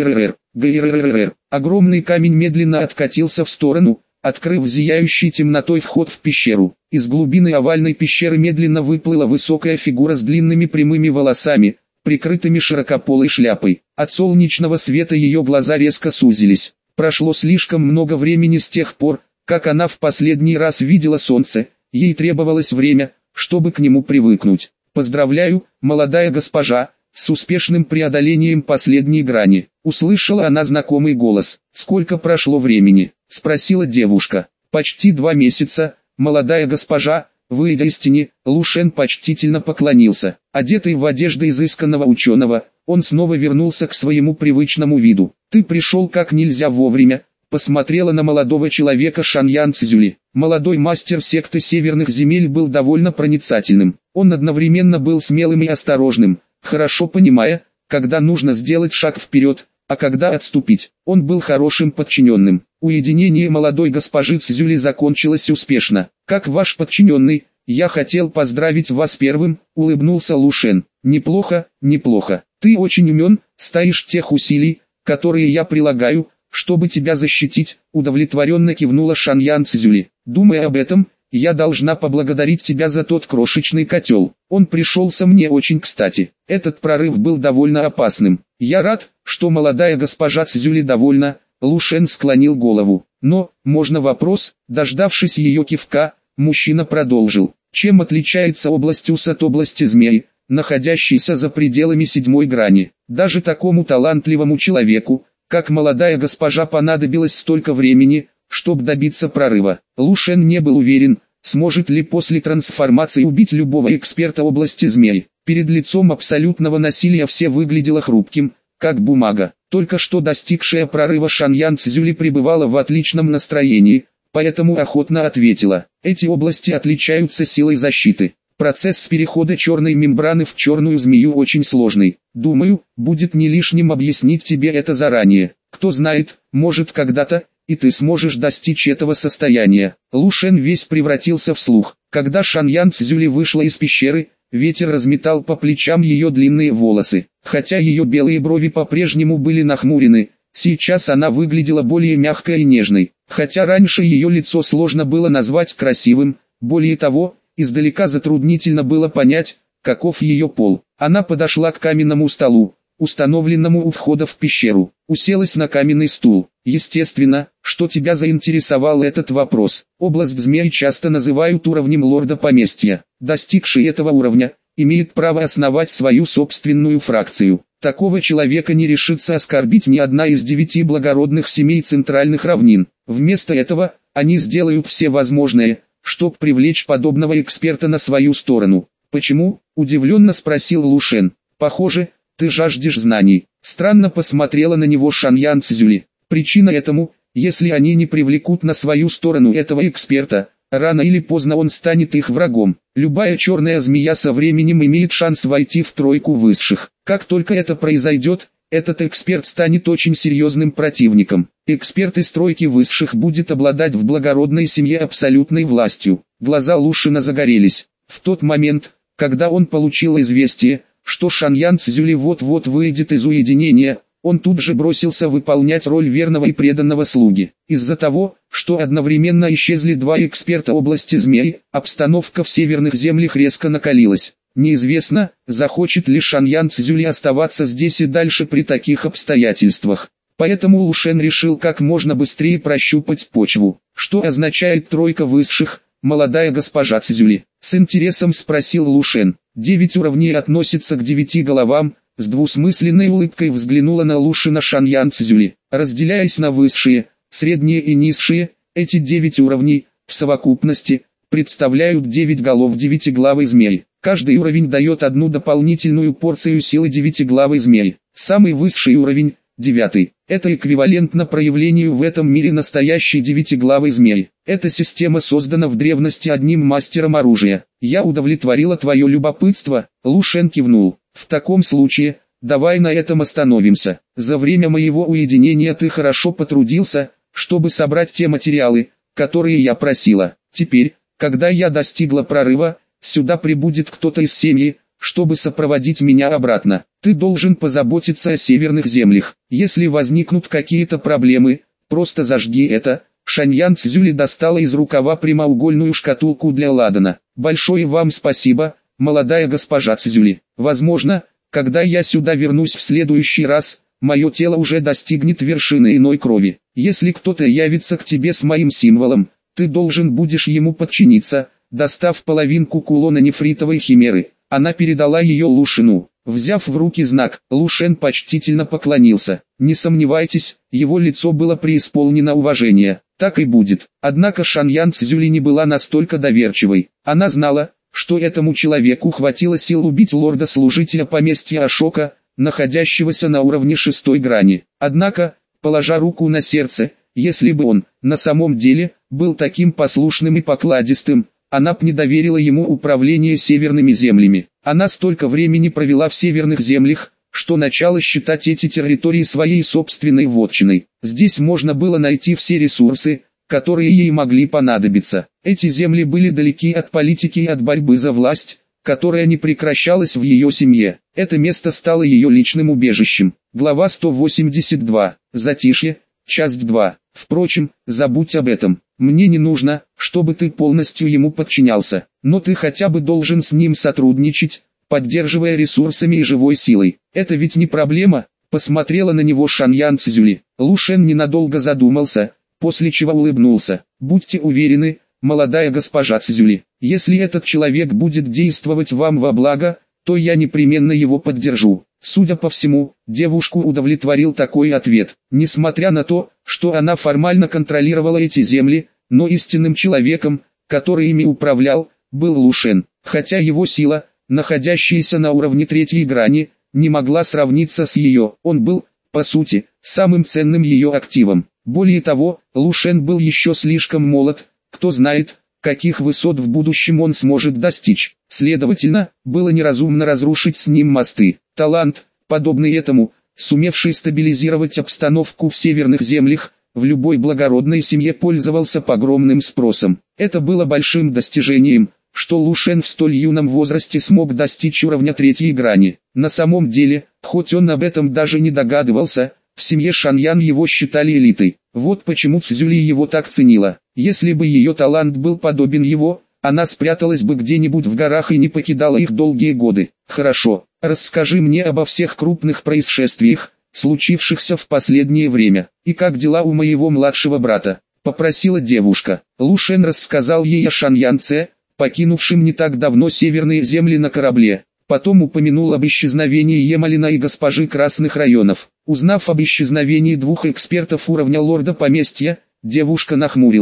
ГРРР. Огромный камень медленно откатился в сторону, открыв зияющий темнотой вход в пещеру. Из глубины овальной пещеры медленно выплыла высокая фигура с длинными прямыми волосами, прикрытыми широкополой шляпой. От солнечного света ее глаза резко сузились. Прошло слишком много времени с тех пор, как она в последний раз видела солнце, ей требовалось время, чтобы к нему привыкнуть. «Поздравляю, молодая госпожа, с успешным преодолением последней грани», — услышала она знакомый голос. «Сколько прошло времени?» — спросила девушка. «Почти 2 месяца, молодая госпожа». Выйдя из тени, Лушен почтительно поклонился. Одетый в одежды изысканного ученого, он снова вернулся к своему привычному виду. «Ты пришел как нельзя вовремя», — посмотрела на молодого человека Шаньян Цзюли. Молодой мастер секты северных земель был довольно проницательным. Он одновременно был смелым и осторожным, хорошо понимая, когда нужно сделать шаг вперед, а когда отступить. Он был хорошим подчиненным. Уединение молодой госпожи Цзюли закончилось успешно. «Как ваш подчиненный, я хотел поздравить вас первым», — улыбнулся Лушен. «Неплохо, неплохо. Ты очень умен, стоишь тех усилий, которые я прилагаю, чтобы тебя защитить», — удовлетворенно кивнула Шаньян Цзюли. «Думая об этом, я должна поблагодарить тебя за тот крошечный котел. Он пришелся мне очень кстати. Этот прорыв был довольно опасным. Я рад, что молодая госпожа Цзюли довольна». Лушен склонил голову. «Но, можно вопрос?» Дождавшись ее кивка, мужчина продолжил. «Чем отличается область Ус от области Змей, находящейся за пределами 7-й грани? Даже такому талантливому человеку, как молодая госпожа, понадобилось столько времени, чтобы добиться прорыва». Лушен не был уверен, сможет ли после трансформации убить любого эксперта области Змей. Перед лицом абсолютного насилия все выглядело хрупким, как бумага. Только что достигшая прорыва Шаньян Цзюли пребывала в отличном настроении, поэтому охотно ответила. «Эти области отличаются силой защиты. Процесс перехода черной мембраны в черную змею очень сложный. Думаю, будет не лишним объяснить тебе это заранее. Кто знает, может когда-то, и ты сможешь достичь этого состояния». Лушен весь превратился в слух. Когда Шаньян Цзюли вышла из пещеры, ветер разметал по плечам ее длинные волосы. Хотя ее белые брови по-прежнему были нахмурены, сейчас она выглядела более мягкой и нежной. Хотя раньше ее лицо сложно было назвать красивым, более того, издалека затруднительно было понять, каков ее пол. Она подошла к каменному столу, установленному у входа в пещеру, уселась на каменный стул. «Естественно, что тебя заинтересовал этот вопрос. Область Змей часто называют уровнем лорда поместья. Достигший этого уровня, имеет право основать свою собственную фракцию. Такого человека не решится оскорбить ни одна из 9 благородных семей центральных равнин. Вместо этого, Они сделают все возможное, чтобы привлечь подобного эксперта на свою сторону. Почему? Удивленно спросил Лушен. Похоже, ты жаждешь знаний. Странно посмотрела на него Шаньян Цзюли. Причина этому, если они не привлекут на свою сторону этого эксперта, рано или поздно он станет их врагом. Любая черная змея со временем имеет шанс войти в тройку высших. Как только это произойдет, этот эксперт станет очень серьезным противником. Эксперт из тройки высших будет обладать в благородной семье абсолютной властью. Глаза Лушина загорелись. В тот момент, когда он получил известие, что Шаньян Цзюли вот-вот выйдет из уединения, он тут же бросился выполнять роль верного и преданного слуги. Из-за того, что одновременно исчезли два эксперта области змей, обстановка в северных землях резко накалилась. Неизвестно, захочет ли Шаньян Цзюли оставаться здесь и дальше при таких обстоятельствах. Поэтому Лушен решил как можно быстрее прощупать почву. Что означает тройка высших, молодая госпожа Цзюли? С интересом спросил Лушен. 9 уровней относятся к 9 головам. С двусмысленной улыбкой взглянула на Лушена Шаньян Цзюли. Разделяясь на высшие, средние и низшие, эти 9 уровней, в совокупности, представляют 9 голов девятиглавой змеи. Каждый уровень дает одну дополнительную порцию силы девятиглавой змеи. Самый высший уровень, 9, это эквивалентно проявлению в этом мире настоящей девятиглавой змеи. Эта система создана в древности одним мастером оружия. Я удовлетворила твое любопытство, Лушен кивнул. В таком случае, давай на этом остановимся. За время моего уединения ты хорошо потрудился, чтобы собрать те материалы, которые я просила. Теперь, когда я достигла прорыва, сюда прибудет кто-то из семьи, чтобы сопроводить меня обратно. Ты должен позаботиться о северных землях. Если возникнут какие-то проблемы, просто зажги это. Шаньян Цзюли достала из рукава прямоугольную шкатулку для ладана. Большое вам спасибо, молодая госпожа Цзюли. Возможно, когда я сюда вернусь в следующий раз, мое тело уже достигнет вершины иной крови. Если кто-то явится к тебе с моим символом, ты должен будешь ему подчиниться. Достав половинку кулона нефритовой химеры, она передала ее Лушену. Взяв в руки знак, Лушен почтительно поклонился. Не сомневайтесь, его лицо было преисполнено уважения. Так и будет. Однако Шаньян Цзюли не была настолько доверчивой. Она знала, что этому человеку хватило сил убить лорда-служителя поместья Ашока, находящегося на уровне 6-й грани. Однако, положа руку на сердце, если бы он, на самом деле, был таким послушным и покладистым, она б не доверила ему управление северными землями. Она столько времени провела в северных землях, что начала считать эти территории своей собственной вотчиной. Здесь можно было найти все ресурсы, которые ей могли понадобиться. Эти земли были далеки от политики и от борьбы за власть, которая не прекращалась в ее семье. Это место стало ее личным убежищем. Глава 182. Затишье. Часть 2. Впрочем, забудь об этом. Мне не нужно, чтобы ты полностью ему подчинялся, но ты хотя бы должен с ним сотрудничать, поддерживая ресурсами и живой силой. Это ведь не проблема, посмотрела на него Шаньян Цзюли. Лушен ненадолго задумался, после чего улыбнулся. Будьте уверены, молодая госпожа Цзюли, если этот человек будет действовать вам во благо, то я непременно его поддержу. Судя по всему, девушку удовлетворил такой ответ. Несмотря на то, что она формально контролировала эти земли, но истинным человеком, который ими управлял, был Лушен. Хотя его сила, находящаяся на уровне 3-й грани, не могла сравниться с ее. Он был, по сути, самым ценным ее активом. Более того, Лушен был еще слишком молод, кто знает, каких высот в будущем он сможет достичь. Следовательно, было неразумно разрушить с ним мосты. Талант, подобный этому, сумевший стабилизировать обстановку в северных землях, в любой благородной семье пользовался огромным спросом. Это было большим достижением, что Лушен в столь юном возрасте смог достичь уровня 3-й грани. На самом деле, хоть он об этом даже не догадывался, в семье Шаньян его считали элитой. Вот почему Цзюли его так ценила. Если бы ее талант был подобен его, она спряталась бы где-нибудь в горах и не покидала их долгие годы. Хорошо, расскажи мне обо всех крупных происшествиях, случившихся в последнее время. И как дела у моего младшего брата? Попросила девушка. Лушен рассказал ей о Шаньянце, покинувшем не так давно северные земли на корабле. Потом упомянул об исчезновении Емалина и госпожи Красных районов. Узнав об исчезновении 2 экспертов уровня лорда поместья, девушка нахмурилась.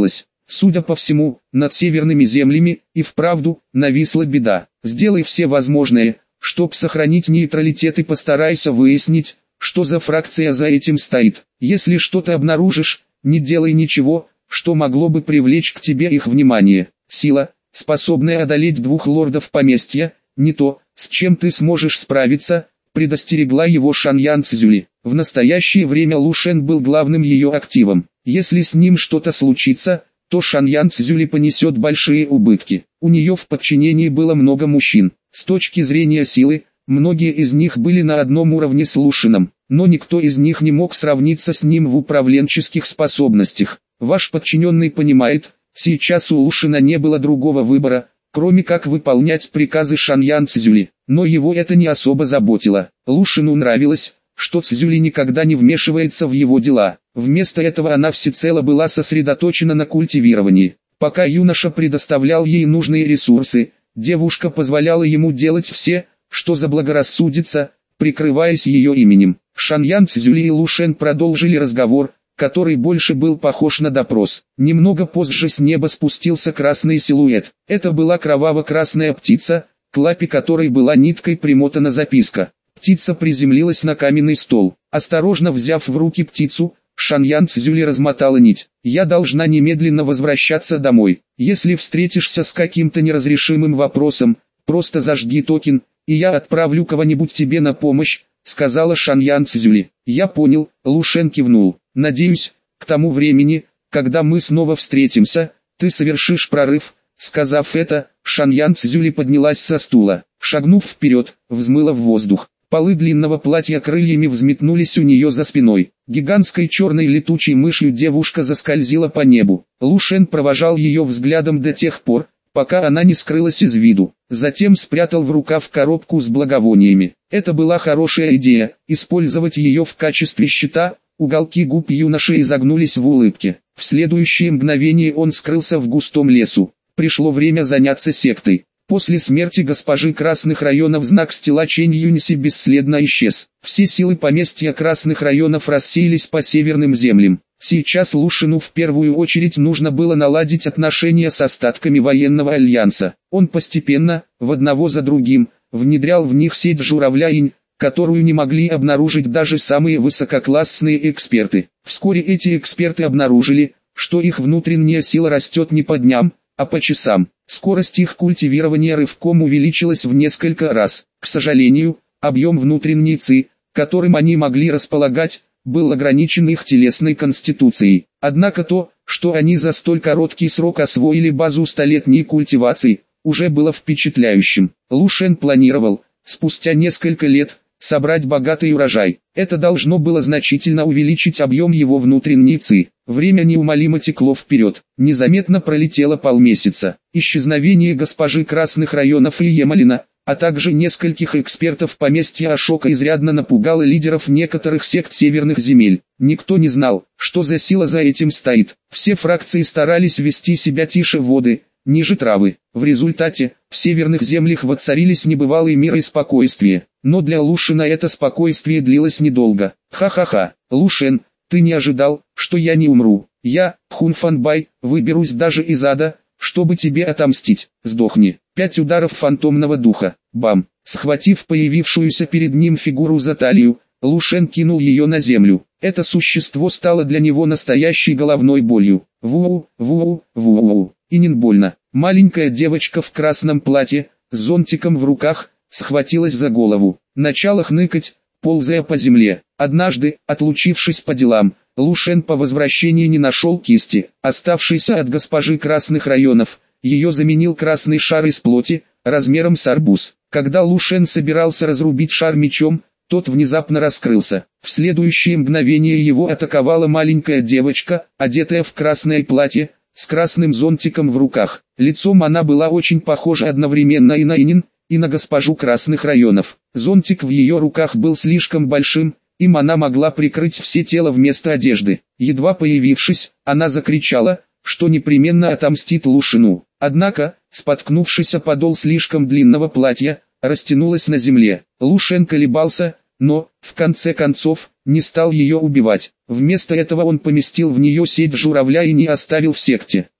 Судя по всему, над северными землями и вправду нависла беда. Сделай все возможное, чтоб сохранить нейтралитет, и постарайся выяснить, что за фракция за этим стоит. Если что-то обнаружишь, не делай ничего, что могло бы привлечь к тебе их внимание. Сила, способная одолеть двух лордов поместья, не то, с чем ты сможешь справиться, предостерегла его Шаньян Цзюли. В настоящее время Лу Шен был главным ее активом. Если с ним что-то случится, то Шаньян Цзюли понесет большие убытки. У нее в подчинении было много мужчин. С точки зрения силы, многие из них были на одном уровне с Лу Шеном, но никто из них не мог сравниться с ним в управленческих способностях. Ваш подчиненный понимает, сейчас у Лу Шена не было другого выбора, кроме как выполнять приказы Шаньян Цзюли, но его это не особо заботило. Лу Шену нравилось, что Цзюли никогда не вмешивается в его дела. Вместо этого она всецело была сосредоточена на культивировании. Пока юноша предоставлял ей нужные ресурсы, девушка позволяла ему делать все, что заблагорассудится, прикрываясь ее именем. Шаньян Цзюли и Лу Шен продолжили разговор, который больше был похож на допрос. Немного позже с неба спустился красный силуэт. Это была кроваво-красная птица, к лапе которой была ниткой примотана записка. Птица приземлилась на каменный стол. Осторожно взяв в руки птицу, Шаньян Цзюли размотала нить. «Я должна немедленно возвращаться домой. Если встретишься с каким-то неразрешимым вопросом, просто зажги токен, и я отправлю кого-нибудь тебе на помощь», — сказала Шаньян Цзюли. «Я понял», — Лу Шен кивнул. «Надеюсь, к тому времени, когда мы снова встретимся, ты совершишь прорыв». Сказав это, Шаньян Цзюли поднялась со стула. Шагнув вперед, взмыла в воздух. Полы длинного платья крыльями взметнулись у нее за спиной. Гигантской черной летучей мышью девушка заскользила по небу. Лу Шен провожал ее взглядом до тех пор, пока она не скрылась из виду. Затем спрятал в рукав коробку с благовониями. Это была хорошая идея, использовать ее в качестве щита. Уголки губ юноши изогнулись в улыбке. В следующее мгновение он скрылся в густом лесу. Пришло время заняться сектой. После смерти госпожи Красных районов знак стила Чэнь Юньси бесследно исчез. Все силы поместья Красных районов рассеялись по северным землям. Сейчас Лу Шену в первую очередь нужно было наладить отношения с остатками военного альянса. Он постепенно, в одного за другим, внедрял в них сеть журавля-инь, которую не могли обнаружить даже самые высококлассные эксперты. Вскоре эти эксперты обнаружили, что их внутренняя сила растет не по дням, а по часам. Скорость их культивирования рывком увеличилась в несколько раз. К сожалению, объем внутренней ци, которым они могли располагать, был ограничен их телесной конституцией. Однако то, что они за столь короткий срок освоили базу столетней культивации, уже было впечатляющим. Лу Шен планировал, спустя несколько лет, собрать богатый урожай. Это должно было значительно увеличить объем его внутренней ци. Время неумолимо текло вперед. Незаметно пролетело полмесяца. Исчезновение госпожи Красных районов и Емалина, а также нескольких экспертов поместья Ашока изрядно напугало лидеров некоторых сект северных земель. Никто не знал, что за сила за этим стоит. Все фракции старались вести себя тише воды, ниже травы. В результате, в северных землях воцарились небывалый мир и спокойствие. Но для Лу Шена это спокойствие длилось недолго. Ха-ха-ха, Лу Шен, ты не ожидал, что я не умру. Я, Хун Фанбай, выберусь даже из ада, чтобы тебе отомстить. Сдохни. 5 ударов фантомного духа. Бам. Схватив появившуюся перед ним фигуру за талию, Лу Шен кинул ее на землю. Это существо стало для него настоящей головной болью. Вуу, вуу, вуу. И не больно. Маленькая девочка в красном платье, с зонтиком в руках, схватилась за голову. Начала хныкать, ползая по земле. Однажды, отлучившись по делам, Лу Шен по возвращении не нашел кисти, оставшейся от госпожи Красных районов. Ее заменил красный шар из плоти, размером с арбуз. Когда Лу Шен собирался разрубить шар мечом, тот внезапно раскрылся. В следующее мгновение его атаковала маленькая девочка, одетая в красное платье, с красным зонтиком в руках. Лицом она была очень похожа одновременно и на Инин, и на госпожу Красных районов. Зонтик в ее руках был слишком большим, им она могла прикрыть все тело вместо одежды. Едва появившись, она закричала, что непременно отомстит Лу Шену. Однако, споткнувшись о подол слишком длинного платья, растянулась на земле. Лу Шен колебался, но, в конце концов, не стал ее убивать. Вместо этого он поместил в нее сеть журавля и не оставил в секте.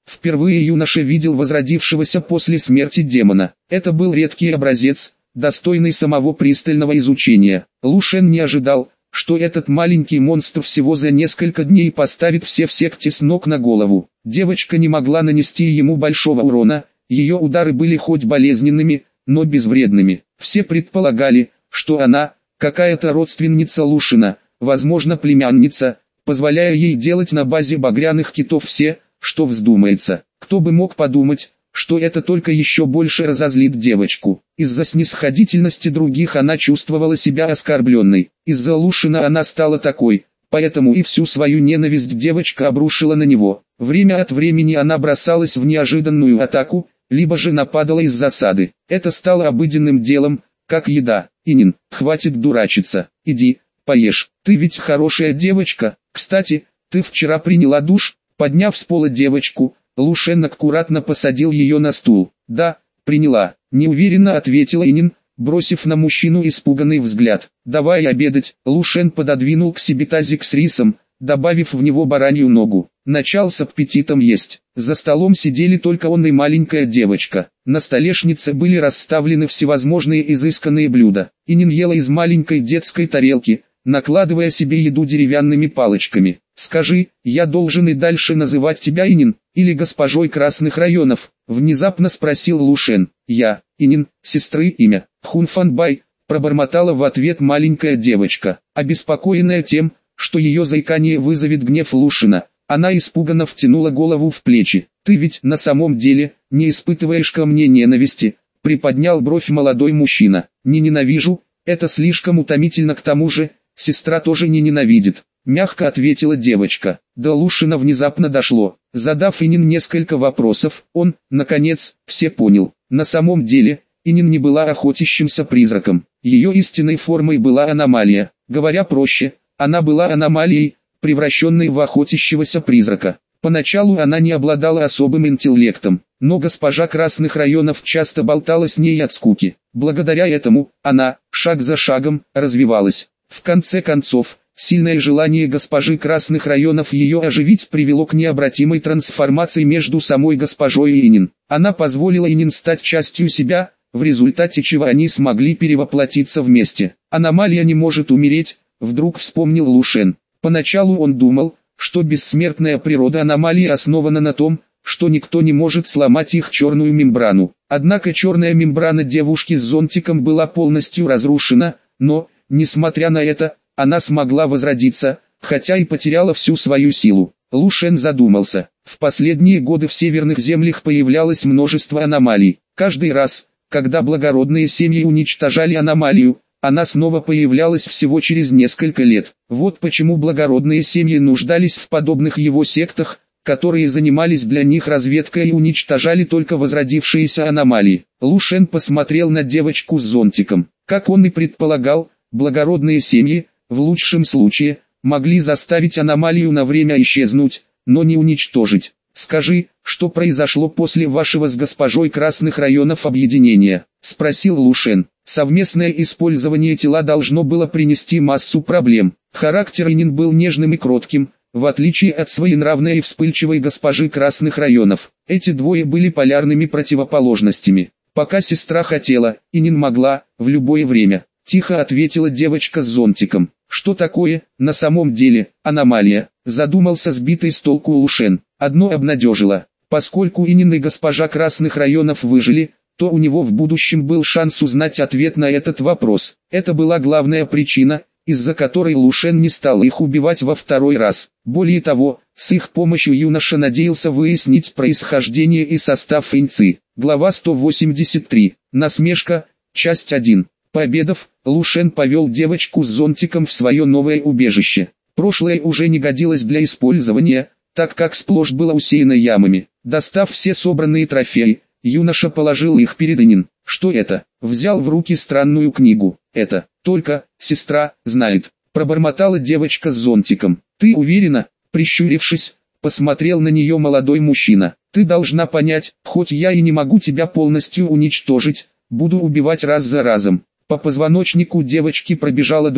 Впервые юноша видел возродившегося после смерти демона. Это был редкий образец, достойный самого пристального изучения. Лу Шен не ожидал, что этот маленький монстр всего за несколько дней поставит все в секте с ног на голову. Девочка не могла нанести ему большого урона, ее удары были хоть болезненными, но безвредными. Все предполагали, что она, какая-то родственница Лушина, возможно племянница, позволяя ей делать на базе багряных китов все, что вздумается. Кто бы мог подумать, что это только еще больше разозлит девочку. Из-за снисходительности других она чувствовала себя оскорбленной. Из-за Лушина она стала такой, поэтому и всю свою ненависть девочка обрушила на него. Время от времени она бросалась в неожиданную атаку, либо же нападала из засады. Это стало обыденным делом, как еда. «Инин, хватит дурачиться, иди, поешь, ты ведь хорошая девочка. Кстати, ты вчера приняла душ?» Подняв с пола девочку, Лу Шен аккуратно посадил ее на стул. «Да, приняла», — неуверенно ответила Инин, бросив на мужчину испуганный взгляд. «Давай обедать». Лу Шен пододвинул к себе тазик с рисом, добавив в него баранью ногу. Начал с аппетитом есть. За столом сидели только он и маленькая девочка. На столешнице были расставлены всевозможные изысканные блюда. Инин ела из маленькой детской тарелки, накладывая себе еду деревянными палочками. «Скажи, я должен и дальше называть тебя Инин, или госпожой Красных районов?» — внезапно спросил Лу Шен. «Я, Инин, сестры имя, Хунфанбай», — пробормотала в ответ маленькая девочка. Обеспокоенная тем, что ее заикание вызовет гнев Лушина, она испуганно втянула голову в плечи. «Ты ведь на самом деле не испытываешь ко мне ненависти?» — приподнял бровь молодой мужчина. «Не ненавижу, это слишком утомительно, к тому же, сестра тоже не ненавидит», — мягко ответила девочка. До Лушина внезапно дошло. Задав Инин несколько вопросов, он, наконец, все понял. На самом деле, Инин не была охотящимся призраком. Ее истинной формой была аномалия. Говоря проще, она была аномалией, превращенной в охотящегося призрака. Поначалу она не обладала особым интеллектом, но госпожа Красных районов часто болтала с ней от скуки. Благодаря этому, она, шаг за шагом, развивалась. В конце концов, сильное желание госпожи Красных районов ее оживить привело к необратимой трансформации между самой госпожой и Инин. Она позволила Инин стать частью себя, в результате чего они смогли перевоплотиться вместе. «Аномалия не может умереть», — вдруг вспомнил Лу Шен. Поначалу он думал, что бессмертная природа аномалии основана на том, что никто не может сломать их черную мембрану. Однако черная мембрана девушки с зонтиком была полностью разрушена, но, несмотря на это, она смогла возродиться, хотя и потеряла всю свою силу. Лу Шен задумался. В последние годы в северных землях появлялось множество аномалий. Каждый раз, когда благородные семьи уничтожали аномалию, она снова появлялась всего через несколько лет. Вот почему благородные семьи нуждались в подобных его сектах, которые занимались для них разведкой и уничтожали только возродившиеся аномалии. Лу Шен посмотрел на девочку с зонтиком. Как он и предполагал, благородные семьи, в лучшем случае, могли заставить аномалию на время исчезнуть, но не уничтожить. «Скажи, что произошло после вашего с госпожой Красных районов объединения?» — спросил Лу Шен. Совместное использование тела должно было принести массу проблем. Характер Инин был нежным и кротким, в отличие от своенравной и вспыльчивой госпожи Красных районов. Эти двое были полярными противоположностями. Пока сестра хотела, Инин могла, в любое время. Тихо ответила девочка с зонтиком. «Что такое, на самом деле, аномалия?» — задумался сбитый с толку Лу Шен. Одно обнадежило. Поскольку Инин и госпожа Красных районов выжили, то у него в будущем был шанс узнать ответ на этот вопрос. Это была главная причина, из-за которой Лу Шен не стал их убивать во второй раз. Более того, с их помощью юноша надеялся выяснить происхождение и состав иньци. Глава 183. Насмешка. Часть 1. Пообедав, Лу Шен повел девочку с зонтиком в свое новое убежище. Прошлое уже не годилось для использования, так как сплошь было усеяно ямами. Достав все собранные трофеи, юноша положил их перед Инин. «Что это?» Взял в руки странную книгу. «Это только сестра знает», пробормотала девочка с зонтиком. «Ты уверена?» Прищурившись, посмотрел на нее молодой мужчина. «Ты должна понять, хоть я и не могу тебя полностью уничтожить, буду убивать раз за разом». По позвоночнику девочки пробежала дрожь,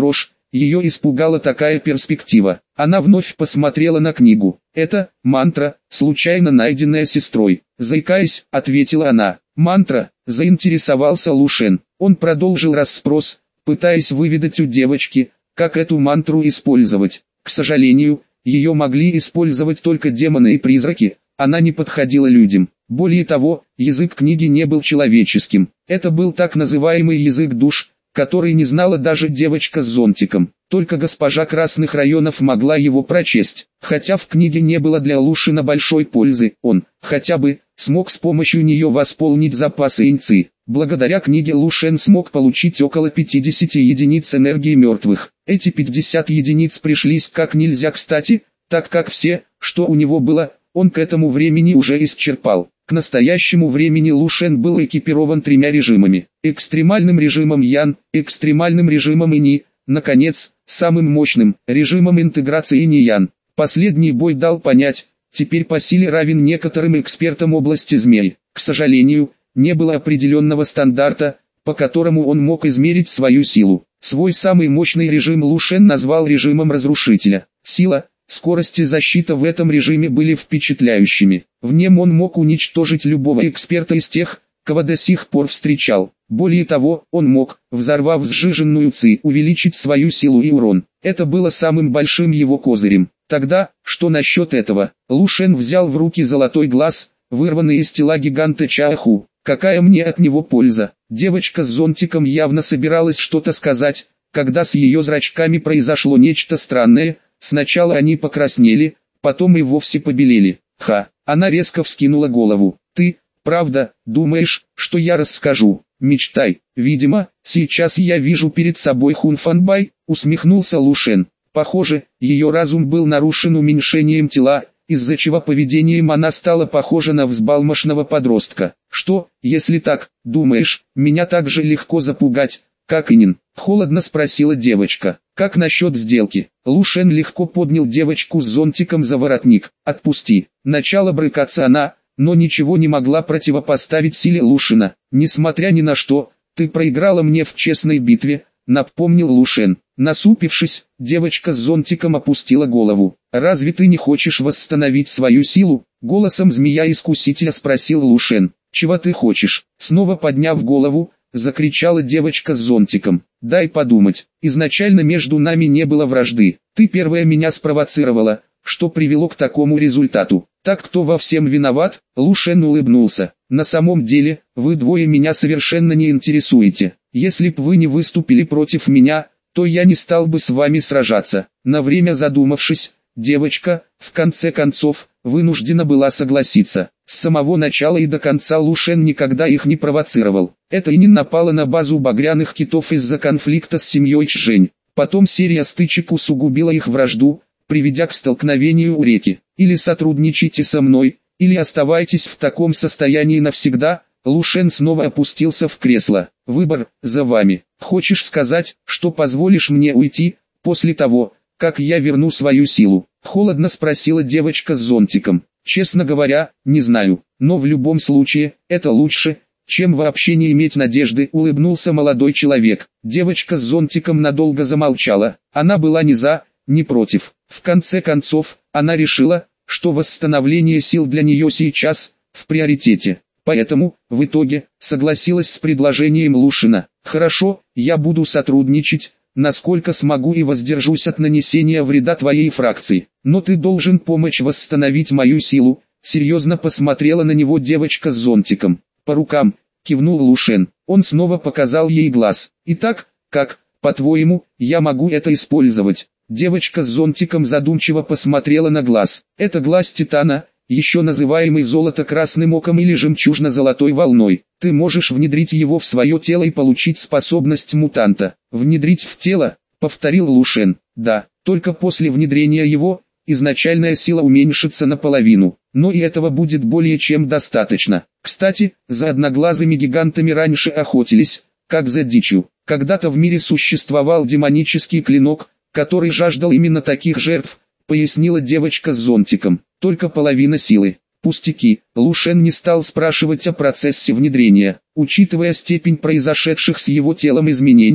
ее испугала такая перспектива. Она вновь посмотрела на книгу. «Это мантра, случайно найденная сестрой», — заикаясь, ответила она. «Мантра», — заинтересовался Лу Шен. Он продолжил расспрос, пытаясь выведать у девочки, как эту мантру использовать. К сожалению, ее могли использовать только демоны и призраки, она не подходила людям. Более того, язык книги не был человеческим. Это был так называемый язык душ, который не знала даже девочка с зонтиком. Только госпожа Красных Районов могла его прочесть. Хотя в книге не было для Лушина большой пользы, он, хотя бы, смог с помощью нее восполнить запасы иньци. Благодаря книге Лу Шен смог получить около 50 единиц энергии мертвых. Эти 50 единиц пришлись как нельзя кстати, так как все, что у него было, он к этому времени уже исчерпал. К настоящему времени Лу Шен был экипирован 3 режимами. Экстремальным режимом Ян, экстремальным режимом Инь, наконец, самым мощным режимом интеграции Инь-Ян. Последний бой дал понять, теперь по силе равен некоторым экспертам области змей. К сожалению, не было определенного стандарта, по которому он мог измерить свою силу. Свой самый мощный режим Лу Шен назвал режимом разрушителя. Сила, скорость и защита в этом режиме были впечатляющими. В нем он мог уничтожить любого эксперта из тех, кого до сих пор встречал. Более того, он мог, взорвав сжиженную ци, увеличить свою силу и урон. Это было самым большим его козырем. Тогда, что насчет этого? Лу Шен взял в руки золотой глаз, вырванный из тела гиганта Чаоху. Какая мне от него польза? Девочка с зонтиком явно собиралась что-то сказать, когда с ее зрачками произошло нечто странное. Сначала они покраснели, потом и вовсе побелели. Ха! Она резко вскинула голову. Ты, правда, думаешь, что я расскажу? Мечтай. Видимо, сейчас я вижу перед собой Хун Фанбай, усмехнулся Лу Шен. Похоже, ее разум был нарушен уменьшением тела, из-за чего поведением она стала похожа на взбалмошного подростка. Что, если так, думаешь, меня так же легко запугать, как Инин? Холодно спросила девочка. Как насчет сделки? Лу Шен легко поднял девочку с зонтиком за воротник. Отпусти. Начала брыкаться она, но ничего не могла противопоставить силе Лушина. Несмотря ни на что, ты проиграла мне в честной битве, напомнил Лу Шен. Насупившись, девочка с зонтиком опустила голову. «Разве ты не хочешь восстановить свою силу?» Голосом змея-искусителя спросил Лу Шен. «Чего ты хочешь?» Снова подняв голову, закричала девочка с зонтиком. «Дай подумать, изначально между нами не было вражды. Ты первая меня спровоцировала, что привело к такому результату. Так кто во всем виноват?» Лу Шен улыбнулся. «На самом деле, вы двое меня совершенно не интересуете. Если б вы не выступили против меня, то я не стал бы с вами сражаться». На время задумавшись, девочка, в конце концов, вынуждена была согласиться. С самого начала и до конца Лу Шен никогда их не провоцировал. Это и не напало на базу багряных китов из-за конфликта с семьей Чжэнь. Потом серия стычек усугубила их вражду, приведя к столкновению у реки. Или сотрудничайте со мной, или оставайтесь в таком состоянии навсегда. Лу Шен снова опустился в кресло. Выбор за вами. Хочешь сказать, что позволишь мне уйти, после того, как я верну свою силу? Холодно спросила девочка с зонтиком. Честно говоря, не знаю, но в любом случае, это лучше, чем вообще не иметь надежды, улыбнулся молодой человек. Девочка с зонтиком надолго замолчала. Она была ни за, ни против. В конце концов, она решила, что восстановление сил для нее сейчас в приоритете. Поэтому, в итоге, согласилась с предложением Лушина. «Хорошо, я буду сотрудничать, насколько смогу и воздержусь от нанесения вреда твоей фракции. Но ты должен помочь восстановить мою силу», серьезно посмотрела на него девочка с зонтиком. «По рукам», кивнул Лу Шен. Он снова показал ей глаз. «Итак, как, по-твоему, я могу это использовать?» Девочка с зонтиком задумчиво посмотрела на глаз. «Это глаз Титана, еще называемый золото-красным оком или жемчужно-золотой волной. Ты можешь внедрить его в свое тело и получить способность мутанта». «Внедрить в тело?» — повторил Лу Шен. «Да, только после внедрения его, изначальная сила уменьшится наполовину. Но и этого будет более чем достаточно. Кстати, за одноглазыми гигантами раньше охотились, как за дичью. Когда-то в мире существовал демонический клинок, который жаждал именно таких жертв», пояснила девочка с зонтиком. «Только половина силы». Пустяки. Лу Шен не стал спрашивать о процессе внедрения. Учитывая степень произошедших с его телом изменений,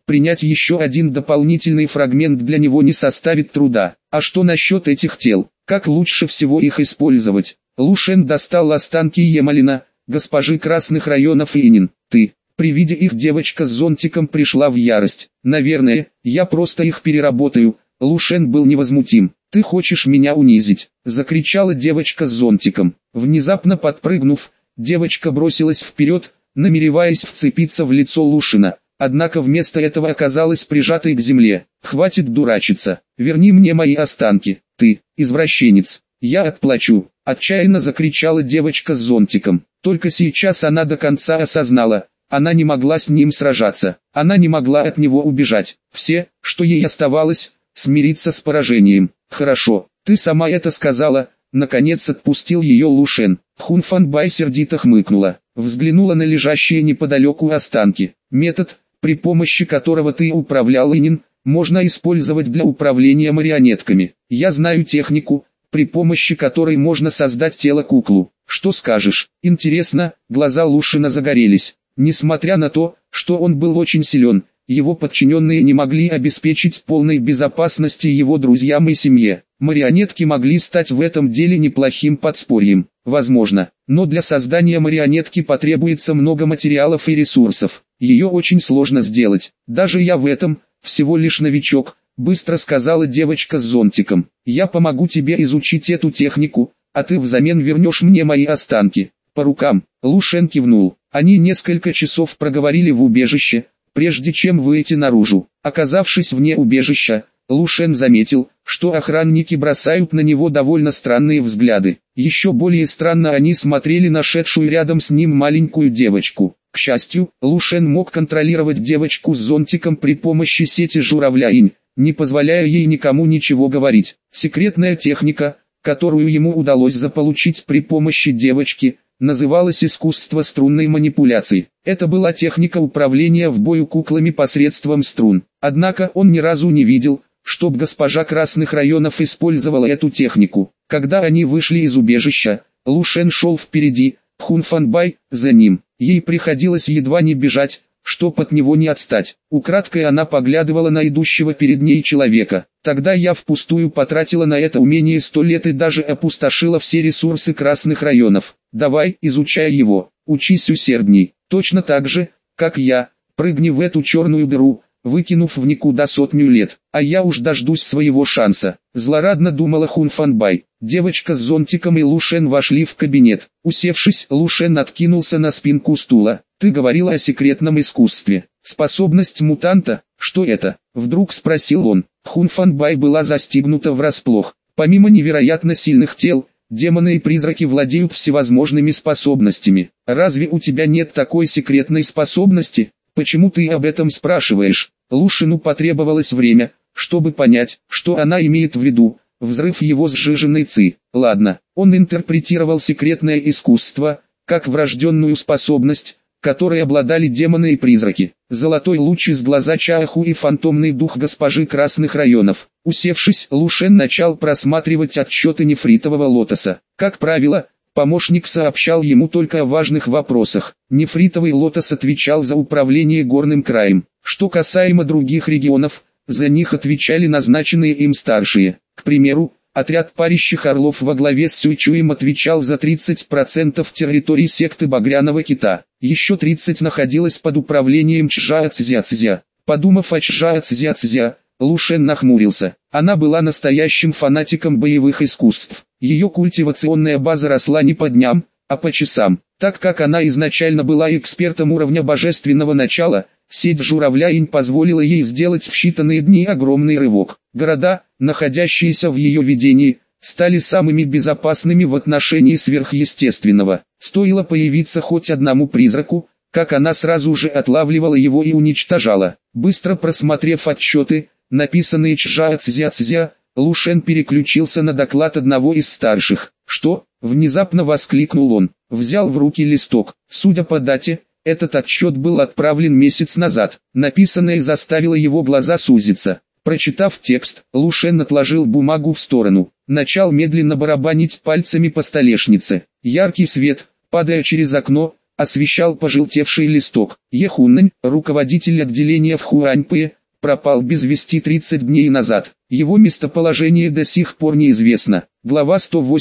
принять еще один дополнительный фрагмент для него не составит труда. А что насчет этих тел? Как лучше всего их использовать? Лу Шен достал останки Емалина, госпожи Красных районов и Инин. При виде их девочка с зонтиком пришла в ярость. Наверное, я просто их переработаю. Лу Шен был невозмутим. «Ты хочешь меня унизить?» – закричала девочка с зонтиком. Внезапно подпрыгнув, девочка бросилась вперед, намереваясь вцепиться в лицо Лушина. Однако вместо этого оказалась прижатой к земле. «Хватит дурачиться. Верни мне мои останки. Ты, извращенец. Я отплачу!» – отчаянно закричала девочка с зонтиком. Только сейчас она до конца осознала. Она не могла с ним сражаться. Она не могла от него убежать. Все, что ей оставалось, смириться с поражением. «Хорошо, ты сама это сказала», — наконец отпустил ее Лу Шен. Хун Фанбай сердито хмыкнула, взглянула на лежащие неподалеку останки. «Метод, при помощи которого ты управлял Инин, можно использовать для управления марионетками. Я знаю технику, при помощи которой можно создать тело-куклу. Что скажешь?» Интересно, глаза Лушина загорелись. Несмотря на то, что он был очень силен, его подчиненные не могли обеспечить полной безопасности его друзьям и семье. Марионетки могли стать в этом деле неплохим подспорьем, возможно, но для создания марионетки потребуется много материалов и ресурсов. Ее очень сложно сделать. Даже я в этом, всего лишь новичок, быстро сказала девочка с зонтиком. «Я помогу тебе изучить эту технику, а ты взамен вернешь мне мои останки». «По рукам», Лу Шен кивнул. Они несколько часов проговорили в убежище, прежде чем выйти наружу. Оказавшись вне убежища, Лу Шен заметил, что охранники бросают на него довольно странные взгляды. Еще более странно они смотрели на шедшую рядом с ним маленькую девочку. К счастью, Лу Шен мог контролировать девочку с зонтиком при помощи сети журавля-инь, не позволяя ей никому ничего говорить. Секретная техника, которую ему удалось заполучить при помощи девочки, называлось искусство струнной манипуляции. Это была техника управления в бою куклами посредством струн. Однако он ни разу не видел, чтоб госпожа Красных районов использовала эту технику. Когда они вышли из убежища, Лу Шен шел впереди, Хун Фанбай за ним. Ей приходилось едва не бежать, чтоб от него не отстать. Украдкой она поглядывала на идущего перед ней человека. «Тогда я впустую потратила на это умение 100 лет и даже опустошила все ресурсы Красных районов. Давай, изучай его, учись усердней, точно так же, как я, прыгни в эту черную дыру, выкинув в никуда 100 лет, а я уж дождусь своего шанса», злорадно думала Хун Фанбай. Девочка с зонтиком и Лу Шен вошли в кабинет. Усевшись, Лу Шен откинулся на спинку стула. «Ты говорила о секретном искусстве. Способность мутанта, что это?» Вдруг спросил он. Хун Фанбай была застигнута врасплох. Помимо невероятно сильных тел, демоны и призраки владеют всевозможными способностями. «Разве у тебя нет такой секретной способности? Почему ты об этом спрашиваешь?» Лу Шену потребовалось время, чтобы понять, что она имеет в виду. Взрыв его сжиженной ци. Ладно, он интерпретировал секретное искусство, как врожденную способность, которой обладали демоны и призраки. Золотой луч из глаза Чаоху и фантомный дух госпожи Красных районов. Усевшись, Лу Шен начал просматривать отчеты нефритового лотоса. Как правило, помощник сообщал ему только о важных вопросах. Нефритовый лотос отвечал за управление горным краем. Что касаемо других регионов, за них отвечали назначенные им старшие. К примеру, отряд парящих орлов во главе с Сюйчуем отвечал за 30% территории секты Багряного Кита. Еще 30% находилось под управлением Чжао Цзя. Подумав о Чжао Цзя, Лу Шен нахмурился. Она была настоящим фанатиком боевых искусств. Ее культивационная база росла не по дням, а по часам. Так как она изначально была экспертом уровня божественного начала, сеть журавля-инь позволила ей сделать в считанные дни огромный рывок. Города, находящиеся в ее ведении, стали самыми безопасными в отношении сверхъестественного. Стоило появиться хоть одному призраку, как она сразу же отлавливала его и уничтожала. Быстро просмотрев отчеты, написанные Чжао Цзя, Лу Шен переключился на доклад одного из старших. «Что?» – внезапно воскликнул он. Взял в руки листок. Судя по дате, этот отчет был отправлен месяц назад. Написанное заставило его глаза сузиться. Прочитав текст, Лу Шен отложил бумагу в сторону. Начал медленно барабанить пальцами по столешнице. Яркий свет, падая через окно, освещал пожелтевший листок. Ехуннань, руководитель отделения в Хуаньпе, пропал без вести 30 дней назад. Его местоположение до сих пор неизвестно. Глава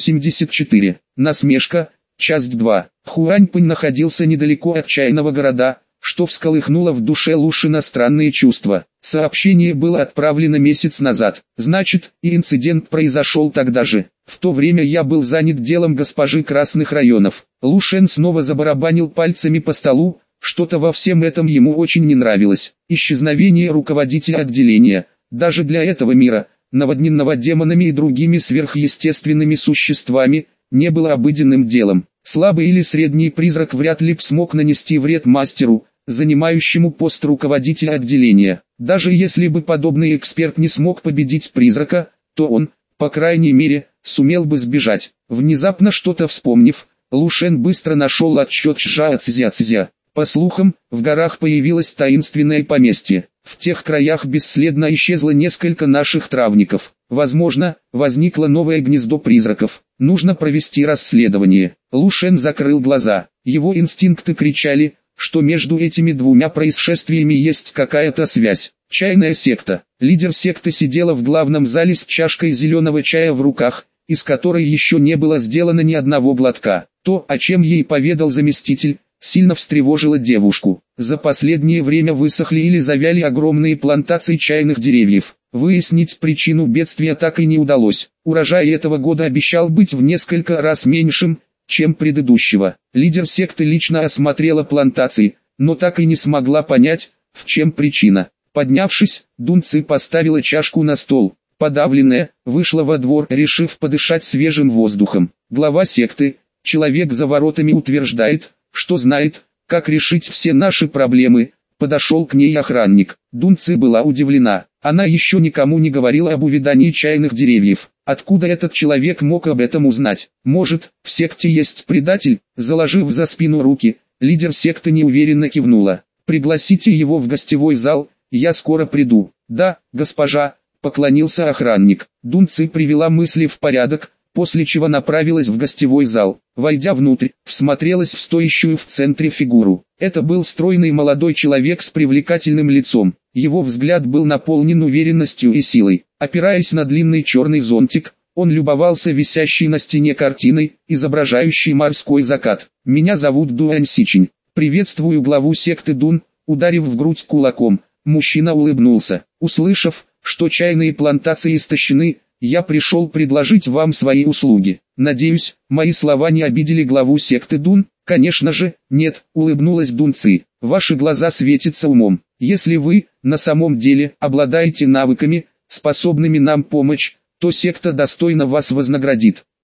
184. Насмешка. Часть 2. Хуаньпэнь находился недалеко от чайного города, что всколыхнуло в душе Лушина странные чувства. Сообщение было отправлено месяц назад. Значит, и инцидент произошел тогда же. В то время я был занят делом госпожи Красных районов. Лушен снова забарабанил пальцами по столу. Что-то во всем этом ему очень не нравилось. Исчезновение руководителя отделения, даже для этого мира, наводненного демонами и другими сверхъестественными существами, не было обыденным делом. Слабый или средний призрак вряд ли смог нанести вред мастеру, занимающему пост руководителя отделения. Даже если бы подобный эксперт не смог победить призрака, то он, по крайней мере, сумел бы сбежать. Внезапно что-то вспомнив, Лушен быстро нашел отчет Шжа-Цзя-Цзя. По слухам, в горах появилось таинственное поместье. В тех краях бесследно исчезло несколько наших травников. Возможно, возникло новое гнездо призраков. Нужно провести расследование. Лушен закрыл глаза. Его инстинкты кричали, что между этими двумя происшествиями есть какая-то связь. Чайная секта. Лидер секты сидела в главном зале с чашкой зеленого чая в руках, из которой еще не было сделано ни одного глотка. То, о чем ей поведал заместитель, сильно встревожило девушку. За последнее время высохли или завяли огромные плантации чайных деревьев. Выяснить причину бедствия так и не удалось. Урожай этого года обещал быть в несколько раз меньшим, чем предыдущего. Лидер секты лично осмотрела плантации, но так и не смогла понять, в чем причина. Поднявшись, Дун Ци поставила чашку на стол. Подавленная, вышла во двор, решив подышать свежим воздухом. Глава секты, человек за воротами, утверждает, что знает, как решить все наши проблемы. Подошел к ней охранник. Дун Ци была удивлена. Она еще никому не говорила об увядании чайных деревьев. Откуда этот человек мог об этом узнать? Может, в секте есть предатель? Заложив за спину руки, лидер секты неуверенно кивнула. Пригласите его в гостевой зал, я скоро приду. Да, госпожа, поклонился охранник. Дун Ци привела мысли в порядок, после чего направилась в гостевой зал. Войдя внутрь, всмотрелась в стоящую в центре фигуру. Это был стройный молодой человек с привлекательным лицом. Его взгляд был наполнен уверенностью и силой. Опираясь на длинный черный зонтик, он любовался висящей на стене картиной, изображающей морской закат. «Меня зовут Дуань Сичень. Приветствую главу секты Дун», ударив в грудь кулаком. Мужчина улыбнулся. «Услышав, что чайные плантации истощены, я пришел предложить вам свои услуги. Надеюсь, мои слова не обидели главу секты Дун?» «Конечно же, нет», улыбнулась Дун Ци. «Ваши глаза светятся умом. Если вы, на самом деле, обладаете навыками, способными нам помочь, то секта достойно вас вознаградит.